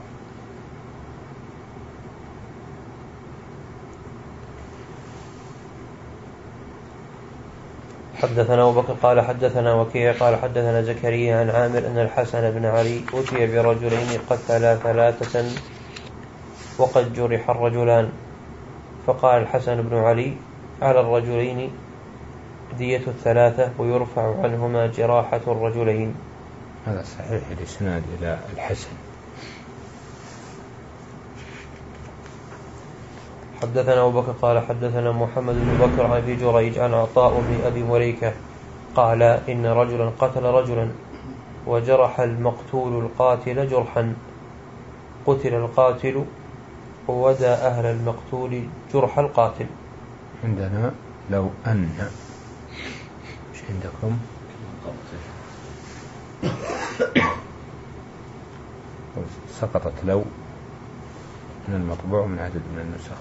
Speaker 2: حدثنا أبو بكر قال حدثنا وكيع قال حدثنا زكريا عن عامر أن الحسن بن علي أتي برجلين قتلا ثلاثة وقد جرح الرجلان فقال الحسن بن علي على الرجلين دية الثلاثة ويرفع عنهما جراحة الرجلين.
Speaker 1: هذا صحيح الإسناد إلى الحسن.
Speaker 2: حدثنا أبو بكر قال حدثنا محمد بن بكر عن أبي جريج عن عطاء بن أبي مليكة قال إن رجلا قتل رجلا وجرح المقتول القاتل جرحا قتل القاتل وودى أهل المقتول جرح القاتل.
Speaker 1: عندنا لو أن مش عندكم سقطت لو من المطبوع من عدد من النسخ.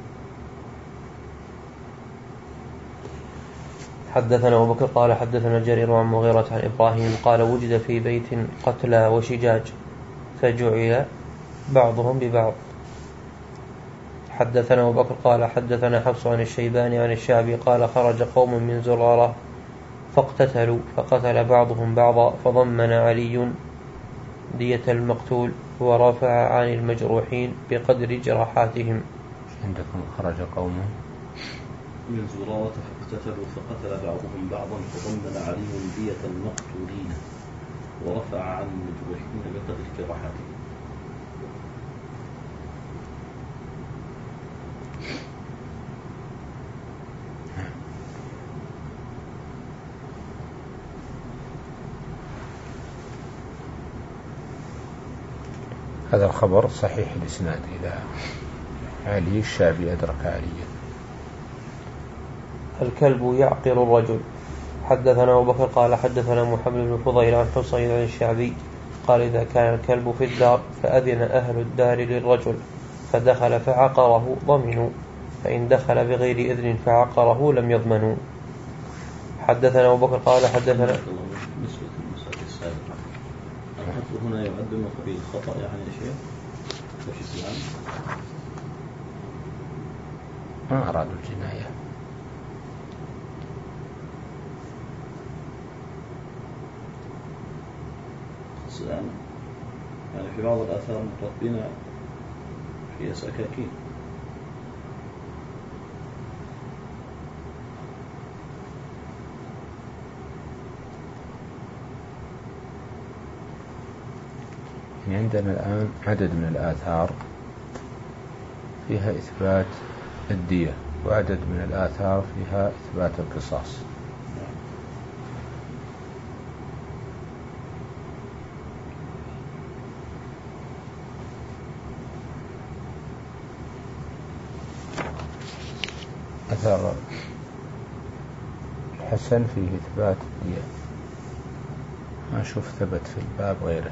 Speaker 2: حدثنا أبو بكر قال حدثنا جرير عن مغيرة عن إبراهيم قال وجد في بيت قتلى وشجاج فجعل بعضهم ببعض. حدثنا أبو بكر قال حدثنا حفص عن الشيباني عن الشعبي قال خرج قوم من زرارة فاقتتلوا فقتل بعضهم بعضا فضمن علي دية المقتول ورفع عن المجروحين بقدر جراحاتهم.
Speaker 1: عندكم خرج قوم
Speaker 3: من زرارة فاقتتلوا فقتل بعضهم بعضا فضمن علي دية المقتولين ورفع عن المجروحين بقدر جراحاتهم.
Speaker 1: هذا الخبر صحيح الإسناد إلى علي الشعبي أدرك عليا.
Speaker 2: الكلب يعقر الرجل. حدثنا أبو بكر قال حدثنا محمد بن فضيل عن حصين عن الشعبي قال إذا كان الكلب في الدار فأذن أهل الدار للرجل فدخل فعقره ضمنوا فإن دخل بغير إذن فعقره لم يضمنوا. حدثنا أبو بكر قال حدثنا
Speaker 3: هنا يعد في الخطأ يعني شيء وش الكلام
Speaker 1: ما أرادوا الجناية.
Speaker 3: يعني في بعض الآثار مطبقين فيها سكاكين.
Speaker 1: عندنا الآن عدد من الآثار فيها إثبات الدية وعدد من الآثار فيها إثبات القصاص. أثر الحسن فيه إثبات الدية، ما أشوف ثبت في الباب غيره.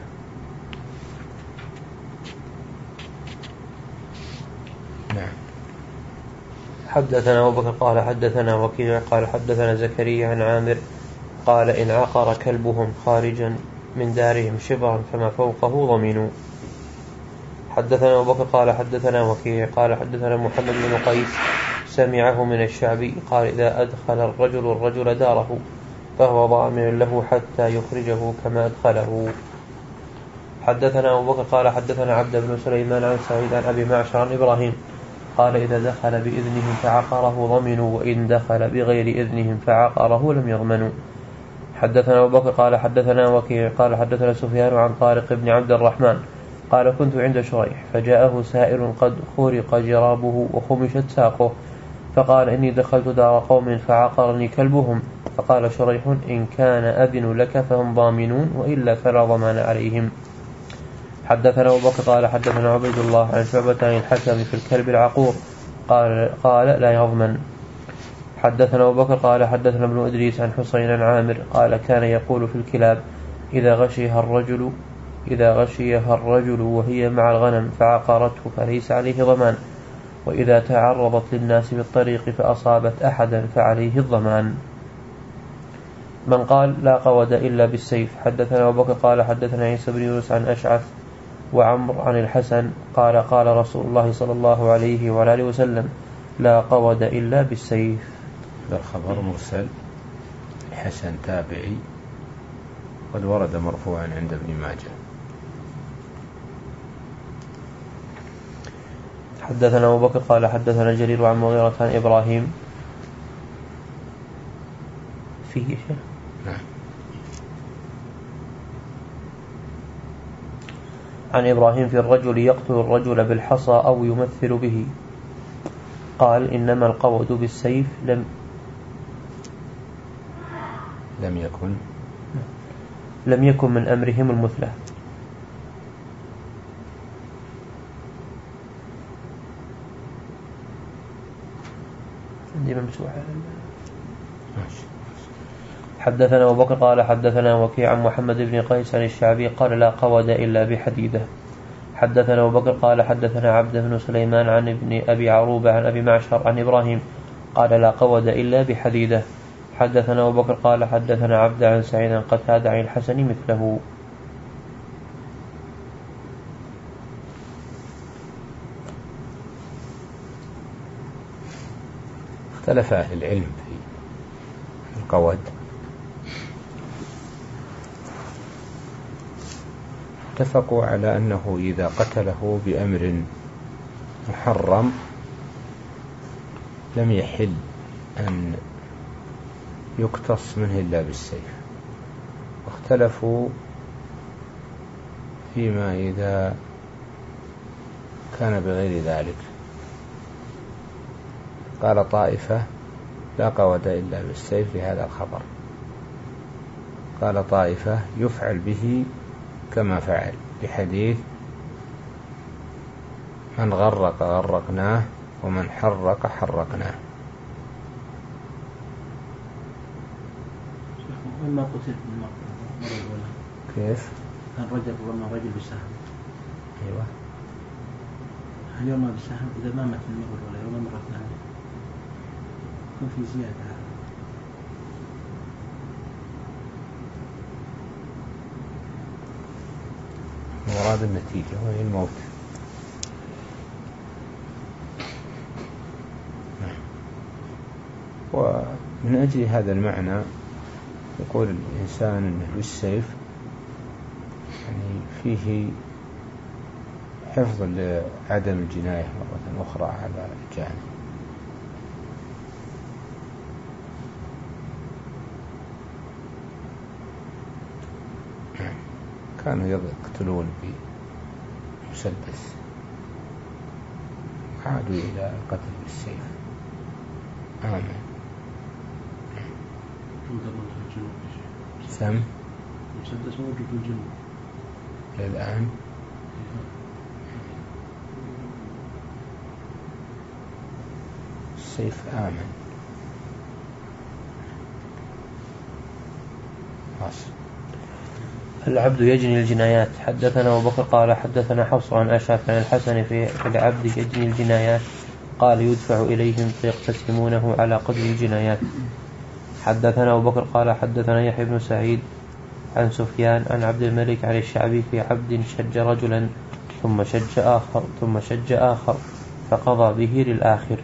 Speaker 1: نعم.
Speaker 2: حدثنا أبو بكر قال حدثنا وكيع قال حدثنا زكريا عن عامر قال إن عقر كلبهم خارجا من دارهم شبرا فما فوقه ضمنوا. حدثنا أبو بكر قال حدثنا وكيع قال حدثنا محمد بن قيس سمعه من الشعبي قال إذا أدخل الرجل الرجل داره فهو ضامن له حتى يخرجه كما أدخله. حدثنا أبو بكر قال حدثنا عبد بن سليمان عن سعيد عن أبي معشر عن إبراهيم قال إذا دخل بإذنهم فعقره ضمنوا وإن دخل بغير إذنهم فعقره لم يضمنوا. حدثنا أبو بكر قال حدثنا وكيع قال حدثنا سفيان عن طارق بن عبد الرحمن قال كنت عند شريح فجاءه سائر قد خرق جرابه وخمشت ساقه فقال إني دخلت دار قوم فعقرني كلبهم، فقال شريح إن كان أذن لك فهم ضامنون وإلا فلا ضمان عليهم. حدثنا أبو بكر قال حدثنا عبيد الله عن شعبة عن الحكم في الكلب العقور قال, قال لا يضمن. حدثنا أبو بكر قال حدثنا ابن إدريس عن حسين عن عامر قال كان يقول في الكلاب إذا غشيها الرجل إذا غشيها الرجل وهي مع الغنم فعقرته فليس عليه ضمان، وإذا تعرضت للناس بالطريق فأصابت أحدا فعليه الضمان. من قال لا قود إلا بالسيف. حدثنا أبو بكر قال حدثنا عيسى بن يونس عن أشعث وعمر عن الحسن قال قال رسول الله صلى الله عليه وعلى آله وسلم لا قود إلا بالسيف.
Speaker 1: هذا الخبر مرسل، الحسن تابعي، قد ورد مرفوعا عند ابن ماجه.
Speaker 2: حدثنا أبو بكر قال حدثنا جرير عن مغيرة عن إبراهيم فيه شيء.
Speaker 1: نعم.
Speaker 2: عن إبراهيم في الرجل يقتل الرجل بالحصى أو يمثل به قال إنما القود بالسيف لم
Speaker 1: لم يكن
Speaker 2: لم يكن من أمرهم المثلى. عندي ممسوحة. حدثنا أبو بكر قال حدثنا وكيع عن محمد بن قيس عن الشعبي قال لا قود إلا بحديدة. حدثنا أبو بكر قال حدثنا عبد بن سليمان عن ابن أبي عروبة عن أبي معشر عن إبراهيم قال لا قود إلا بحديدة. حدثنا أبو بكر قال حدثنا عبد عن سعيد عن قتادة عن الحسن مثله.
Speaker 1: اختلف أهل العلم في القود، اتفقوا على أنه إذا قتله بأمر محرم لم يحل أن يقتص منه إلا بالسيف، واختلفوا فيما إذا كان بغير ذلك. قال طائفة لا قود إلا بالسيف لهذا الخبر، قال طائفة يفعل به كما فعل لحديث من غرق غرقناه ومن حرق حرقناه.
Speaker 3: ما قتل من المرة الأولى
Speaker 1: كيف؟
Speaker 3: كان رجل رمى رجل بسهم.
Speaker 1: أيوة.
Speaker 3: هل يرمى بالسهم إذا ما مات من المرة الأولى يرمى مرة ثانية؟ يكون في زيادة.
Speaker 1: مراد النتيجة وهي الموت. ومن أجل هذا المعنى يقول الإنسان أنه بالسيف يعني فيه حفظ لعدم الجناية مرة أخرى على الجانب. كانوا يقتلون بمسدس عادوا إلى القتل بالسيف. آمين. سم
Speaker 3: مسدس موجود في الجنة
Speaker 1: للآن. السيف آمن. أصل
Speaker 2: العبد يجني الجنايات. حدثنا أبو بكر قال حدثنا حفص عن أشعث عن الحسن في العبد يجني الجنايات قال يدفع إليهم فيقتسمونه على قدر الجنايات. حدثنا أبو بكر قال حدثنا يحيى بن سعيد عن سفيان عن عبد الملك عن الشعبي في عبد شج رجلا ثم شج آخر ثم شج آخر فقضى به للآخر.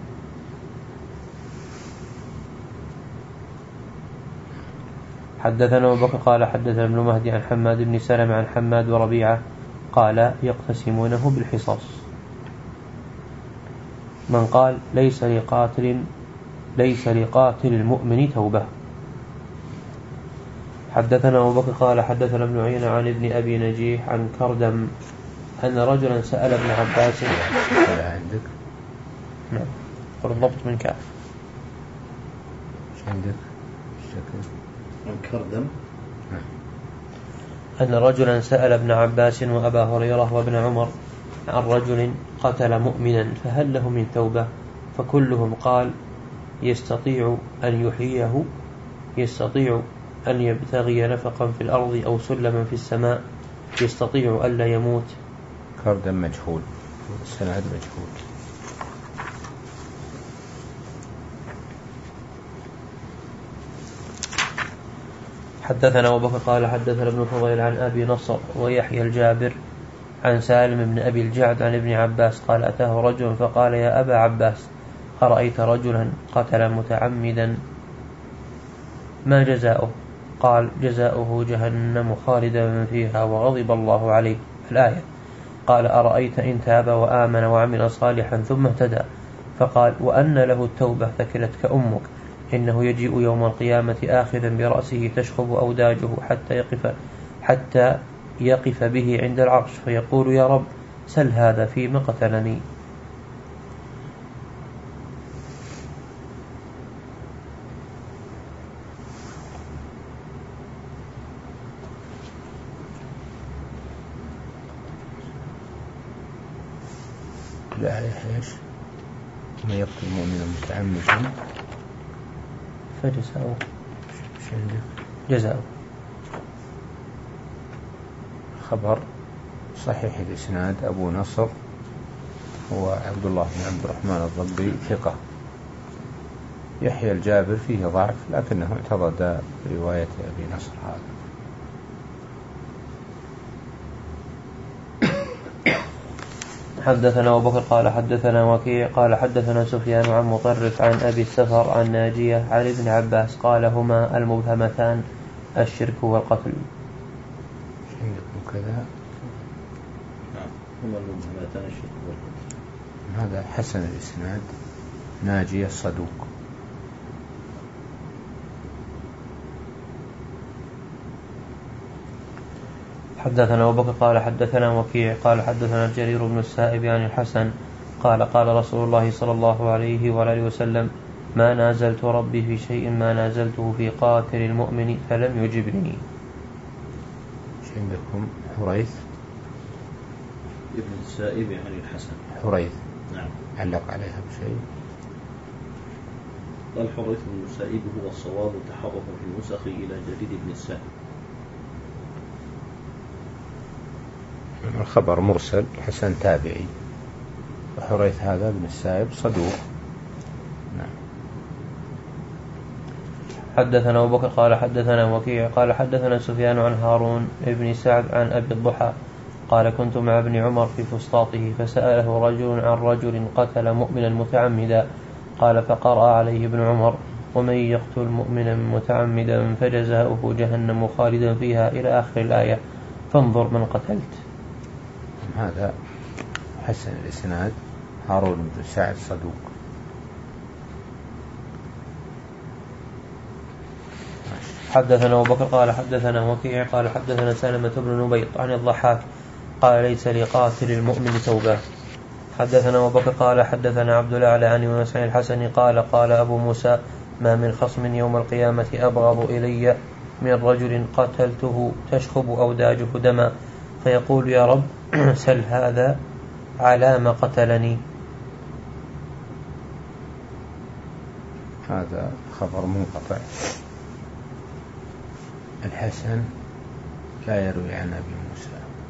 Speaker 2: حدثنا أبو بكر قال حدثنا ابن مهدي عن حماد بن سلمة عن حماد وربيعة قال يقتسمونه بالحصاص. من قال ليس لقاتل ليس لقاتل المؤمن توبة. حدثنا أبو بكر قال حدثنا ابن عيينة عن ابن أبي نجيح عن كردم أن رجلا سأل ابن عباس
Speaker 1: عندك
Speaker 2: نعم بالضبط من كاف
Speaker 1: عندك الشكل
Speaker 3: عن كردم
Speaker 2: أن رجلا سأل ابن عباس وأبا هريرة وابن عمر عن رجل قتل مؤمنا فهل له من توبة؟ فكلهم قال يستطيع أن يحييه يستطيع أن يبتغي نفقا في الأرض أو سلما في السماء يستطيع ألا يموت.
Speaker 1: كردم مجهول السند مجهول.
Speaker 2: حدثنا أبو بكر قال حدثنا ابن فضيل عن أبي نصر ويحيى الجابر عن سالم بن أبي الجعد عن ابن عباس قال أتاه رجل فقال يا أبا عباس أرأيت رجلا قتل متعمدا ما جزاؤه؟ قال جزاؤه جهنم خالدا فيها وغضب الله عليه. الآية. قال أرأيت إن تاب وآمن وعمل صالحا ثم اهتدى؟ فقال وأن له التوبة ثكلتك أمك إنه يجيء يوم القيامة آخذا برأسه تشخب أوداجه حتى يقف حتى يقف به عند العرش فيقول يا رب سل هذا فيما قتلني.
Speaker 1: لا إيش ما يقتل المؤمن متعمدا
Speaker 2: فجزاؤه جزاؤه.
Speaker 1: خبر صحيح الإسناد أبو نصر هو عبد الله بن عبد الرحمن الضبي ثقة. يحيى الجابر فيه ضعف لكنه اعتضد برواية أبي نصر هذا.
Speaker 2: حدثنا أبو بكر قال حدثنا وكيع قال حدثنا سفيان عن مطرف عن أبي السفر عن ناجية عن ابن عباس قال هما المبهمتان الشرك والقتل.
Speaker 1: كذا
Speaker 3: هما المبهمتان الشرك والقتل.
Speaker 1: هذا حسن الإسناد ناجية الصدوق.
Speaker 2: حدثنا أبو بكر قال حدثنا وكيع قال حدثنا جرير بن السائب عن الحسن قال قال رسول الله صلى الله عليه وآله وسلم ما نازلت ربي في شيء ما نازلته في قاتل المؤمن فلم يجبني.
Speaker 1: عندكم حريث
Speaker 3: ابن السائب عن الحسن.
Speaker 1: حريث
Speaker 3: نعم
Speaker 1: علق عليها بشيء.
Speaker 3: قال حريث بن السائب هو الصواب تحرف في النسخ إلى جديد ابن السائب.
Speaker 1: الخبر مرسل حسن تابعي وحريث هذا بن السائب صدوق. نعم.
Speaker 2: حدثنا أبو بكر قال حدثنا وكيع قال حدثنا سفيان عن هارون ابن سعد عن أبي الضحى قال كنت مع ابن عمر في فسطاطه فسأله رجل عن رجل قتل مؤمنا متعمدا قال فقرأ عليه ابن عمر ومن يقتل مؤمنا متعمدا فجزاؤه جهنم خالدا فيها إلى آخر الآية فانظر من قتلت.
Speaker 1: هذا حسن الإسناد هارون بن سعد صدوق.
Speaker 2: حدثنا أبو بكر قال حدثنا وكيع قال حدثنا سلمة بن نبيط عن الضحاك قال ليس لقاتل المؤمن توبة. حدثنا أبو بكر قال حدثنا عبد الأعلى عن يونس عن الحسن قال قال أبو موسى ما من خصم يوم القيامة أبغض إلي من رجل قتلته تشخب أوداجه دما فيقول يا رب سل هذا على ما قتلني.
Speaker 1: هذا خبر منقطع. الحسن لا يروي عن أبي موسى.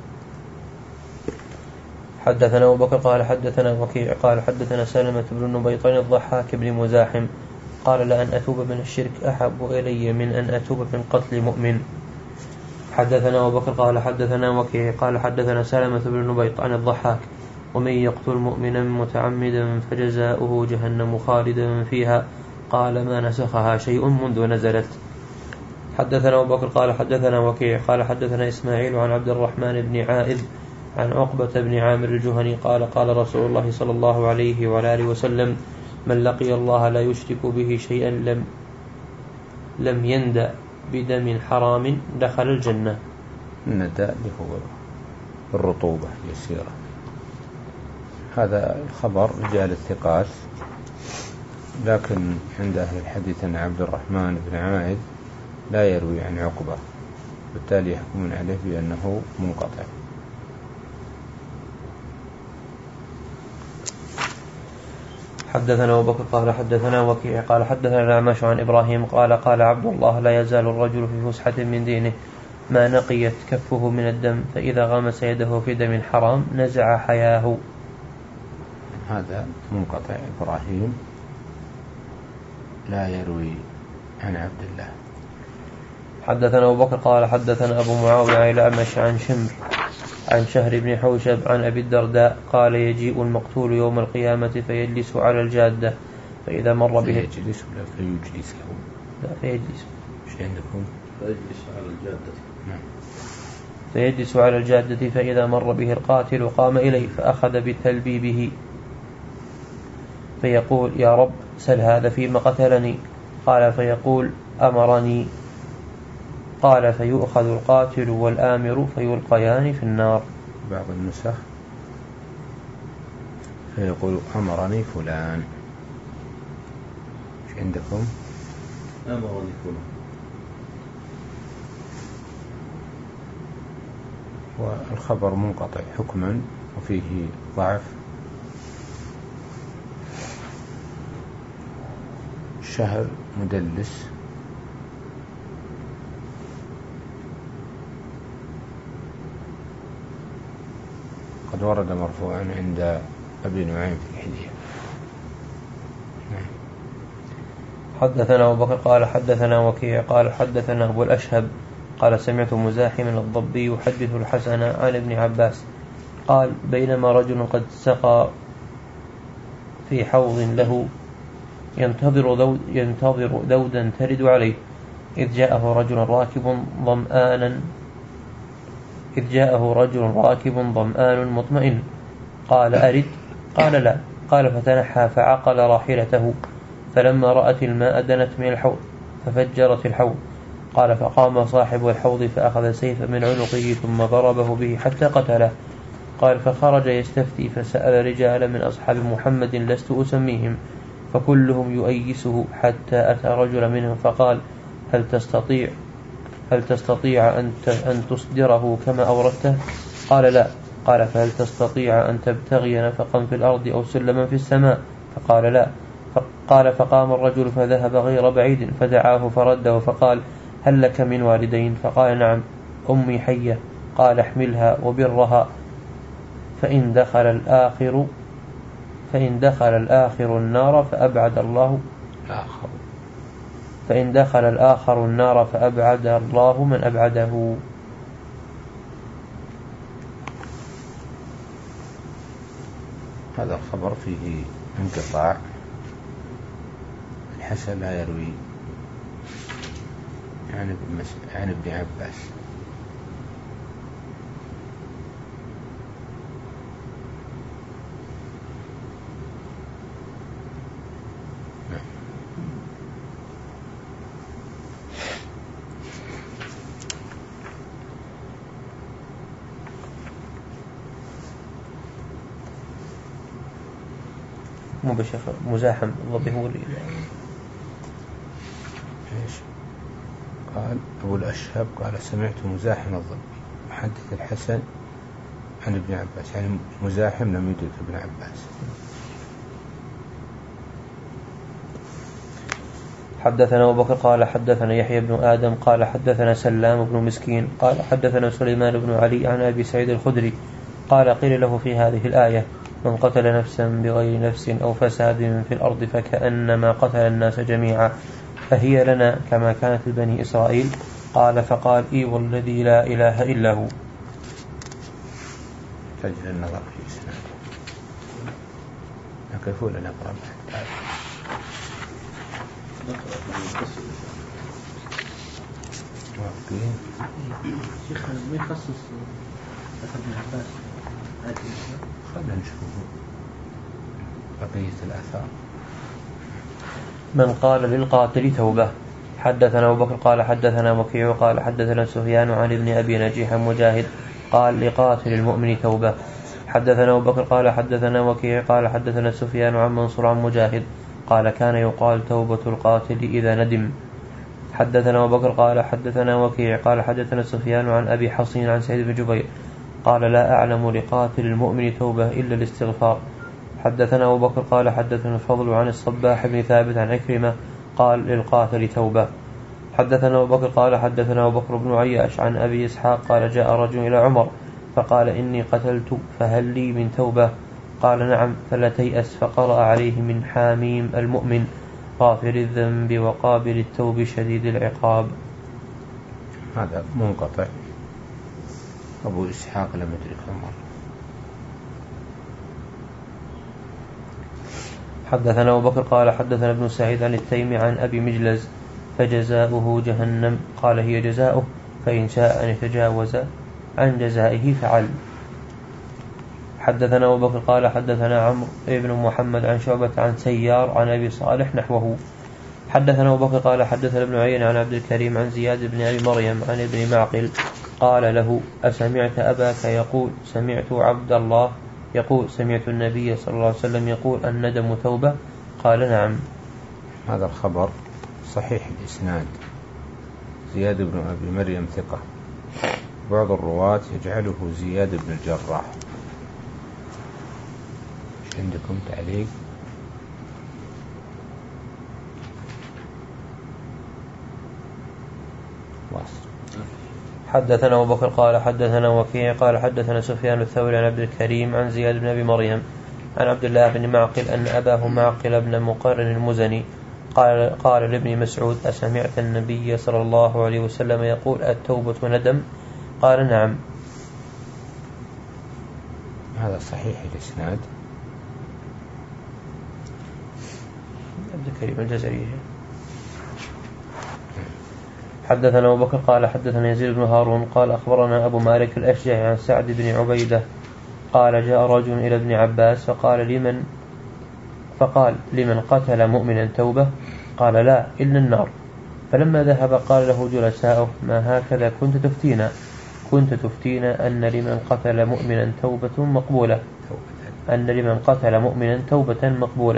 Speaker 2: حدثنا أبو بكر قال حدثنا وكيع قال حدثنا سلمة بن نبيط الضحاك بن مزاحم قال لأن أتوب من الشرك أحب إلي من أن أتوب من قتل مؤمن. حدثنا أبو بكر قال حدثنا وكيع قال حدثنا سلمة بن نبيط عن الضحاك ومن يقتل مؤمنا متعمدا فجزاؤه جهنم خالدا فيها قال ما نسخها شيء منذ نزلت. حدثنا أبو بكر قال حدثنا وكيع قال حدثنا إسماعيل عن عبد الرحمن بن عائذ عن عقبة بن عامر الجهني قال قال رسول الله صلى الله عليه وعلى آله وسلم من لقي الله لا يشرك به شيئا لم لم يندأ بدم حرام دخل الجنة.
Speaker 1: النداء هو الرطوبة يسيرة. هذا الخبر رجال الثقات، لكن عند أهل الحديث أن عبد الرحمن بن عائذ لا يروي عن عقبة، بالتالي يحكمون عليه بأنه منقطع.
Speaker 2: حدثنا أبو بكر قال حدثنا وكيع قال حدثنا الأعمش عن إبراهيم قال قال عبد الله لا يزال الرجل في فسحة من دينه ما نقيت كفه من الدم فإذا غمس يده في دم حرام نزع حياه.
Speaker 1: هذا منقطع. إبراهيم لا يروي عن عبد الله.
Speaker 2: حدثنا أبو بكر قال حدثنا أبو معاوية عن الأعمش عن شمر عن شهر بن حوشب عن أبي الدرداء قال يجيء المقتول يوم القيامة فيجلس على الجادة فإذا مر به
Speaker 1: فيجلس ولا فيجلس له؟
Speaker 2: لا فيجلس.
Speaker 1: مش عندكم؟
Speaker 3: فيجلس على الجادة.
Speaker 1: نعم.
Speaker 2: فيجلس على الجادة فإذا مر به القاتل قام إليه فأخذ بتلبيبه فيقول يا رب سل هذا فيما قتلني قال فيقول أمرني قال فيؤخذ القاتل والآمر فيلقيان في النار.
Speaker 1: بعض النسخ فيقول أمرني فلان. مش عندكم؟
Speaker 3: أمرني فلان.
Speaker 1: والخبر منقطع حكما وفيه ضعف. شهر مدلس قد ورد مرفوعا عند أبي نعيم في الحلية.
Speaker 2: حدثنا أبو بكر قال حدثنا وكيع قال حدثنا أبو الأشهب قال سمعت مزاحم الضبي يحدث الحسن عن ابن عباس قال بينما رجل قد سقى في حوض له ينتظر, دود ينتظر دودا ترد عليه إذ جاءه رجل راكب ظمآنا إذ جاءه رجل راكب ظمآن مطمئن قال أرد قال لا قال فتنحى فعقل راحلته فلما رأت الماء دنت من الحوض ففجرت الحوض قال فقام صاحب الحوض فأخذ سيفا من عنقه ثم ضربه به حتى قتله قال فخرج يستفتي فسأل رجال من أصحاب محمد لست أسميهم فكلهم يؤيسه حتى أتى رجل منهم فقال هل تستطيع هل تستطيع أن أن تصدره كما أوردته قال لا قال فهل تستطيع أن تبتغي نفقا في الأرض أو سلما في السماء فقال لا قال فقام الرجل فذهب غير بعيد فدعاه فرده فقال هل لك من والدين فقال نعم أمي حية قال احملها وبرها فإن دخل الآخر فإن دخل الآخر النار فأبعد الله
Speaker 1: الآخر
Speaker 2: فإن دخل الآخر النار فأبعد الله من أبعده.
Speaker 1: هذا الخبر فيه انقطاع. الحسن لا يروي عن ابن عن ابن عباس.
Speaker 2: مو بشيخ مزاحم الضبي هو اللي
Speaker 1: ايش قال أبو الأشهب قال سمعت مزاحم الضبي يحدث الحسن عن ابن عباس، يعني مزاحم لم يدرك ابن عباس.
Speaker 2: حدثنا أبو بكر قال حدثنا يحيى بن آدم قال حدثنا سلام بن مسكين قال حدثنا سليمان بن علي عن أبي سعيد الخدري قال قيل له في هذه الآية من قتل نفسا بغير نفس أو فساد في الأرض فكأنما قتل الناس جميعا فهي لنا كما كانت لبني إسرائيل. قال فقال إي والذي لا إله إلا هو.
Speaker 1: تجد النظر في إسناده كيف ولا نقرأ
Speaker 3: شيخ ما يخصص أثر ابن عباس
Speaker 1: خلنا نشوف بقية الآثار.
Speaker 2: من قال للقاتل توبة. حدثنا أبو بكر قال حدثنا وكيع قال حدثنا سفيان عن ابن أبي نجيح مجاهد قال لقاتل المؤمن توبة. حدثنا أبو بكر قال حدثنا وكيع قال حدثنا سفيان عن منصور عن مجاهد قال كان يقال توبة القاتل إذا ندم. حدثنا أبو بكر قال حدثنا وكيع قال حدثنا سفيان عن أبي حصين عن سعيد بن جبير قال لا أعلم لقاتل المؤمن توبة إلا الاستغفار. حدثنا أبو بكر قال حدثنا الفضل عن الصباح بن ثابت عن عكرمة قال للقاتل توبة. حدثنا أبو بكر قال حدثنا أبو بكر بن عياش عن أبي إسحاق قال جاء رجل إلى عمر فقال إني قتلت فهل لي من توبة؟ قال نعم فلا تيأس. فقرأ عليه من حاميم المؤمن غافر الذنب وقابل التوب شديد العقاب.
Speaker 1: هذا منقطع. أبو إسحاق لم يدرك عمر.
Speaker 2: حدثنا أبو بكر قال حدثنا ابن سعيد عن التيمي عن أبي مجلز فجزاؤه جهنم قال هي جزاؤه فإن شاء أن يتجاوز عن جزائه فعل. حدثنا أبو بكر قال حدثنا عمرو بن محمد عن شعبة عن سيار عن أبي صالح نحوه. حدثنا أبو بكر قال حدثنا ابن عيينة عن عبد الكريم عن زياد بن أبي مريم عن ابن معقل قال له أسمعت أباك يقول سمعت عبد الله يقول سمعت النبي صلى الله عليه وسلم يقول الندم توبة؟ قال نعم.
Speaker 1: هذا الخبر صحيح الإسناد. زياد بن أبي مريم ثقة. بعض الرواة يجعله زياد بن الجراح. عندكم تعليق؟ واصل.
Speaker 2: حدثنا أبو بكر قال حدثنا وكيع قال حدثنا سفيان الثوري عن عبد الكريم عن زياد بن أبي مريم عن عبد الله بن معقل أن أباه معقل بن مقرن المزني قال, قال لابن مسعود أسمعت النبي صلى الله عليه وسلم يقول التوبة ندم؟ قال نعم.
Speaker 1: هذا صحيح الإسناد.
Speaker 2: عبد الكريم الجزري. حدثنا أبو بكر قال حدثنا يزيد بن هارون قال أخبرنا أبو مالك الأشجع عن سعد بن عبيدة قال جاء رجل إلى ابن عباس فقال لمن فقال لمن قتل مؤمنا توبة؟ قال لا إلا النار. فلما ذهب قال له جلساؤه ما هكذا كنت تفتينا؟ كنت تفتينا أن لمن قتل مؤمنا توبة مقبولة أن لمن قتل مؤمنا توبة مقبولة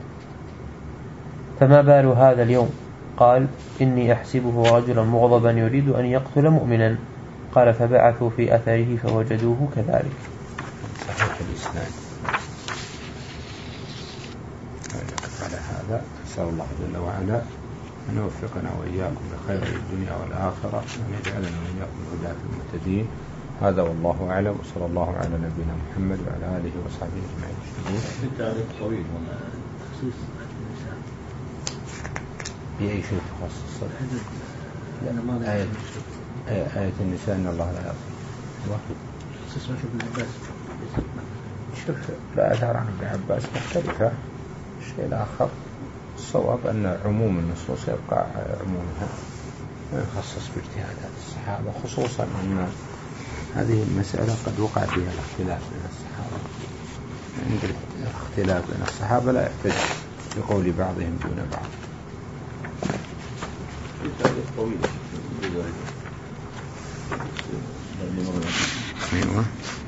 Speaker 2: فما بال هذا اليوم؟ قال إني أحسبه رجلا مغضبا يريد أن يقتل مؤمنا. قال فبعثوا في أثره فوجدوه كذلك.
Speaker 1: صحيح الإسناد. على هذا أسأل الله جل وعلا أن يوفقنا وإياكم بخير الدنيا والآخرة وأن يجعلنا وإياكم هداة المهتدين. هذا والله أعلم وصلى الله على نبينا محمد وعلى آله وصحبه أجمعين.
Speaker 3: التعليق طويل ولا تخصيص النساء
Speaker 1: بأي شيء تخصص؟
Speaker 3: آية
Speaker 1: آية النساء إن الله لا يغفر.
Speaker 3: تخصيص ما شوف ابن عباس.
Speaker 1: شوف لا أثار عن ابن عباس مختلفة. الشيء الآخر الصواب أن عموم النصوص يبقى عمومها ويخصص باجتهادات الصحابة، خصوصا أن هذه المسألة قد وقع فيها الاختلاف بين الصحابة. عند الاختلاف بين الصحابة لا يحتج بقول بعضهم دون بعض.
Speaker 3: التعليق طويل.
Speaker 1: أيوة.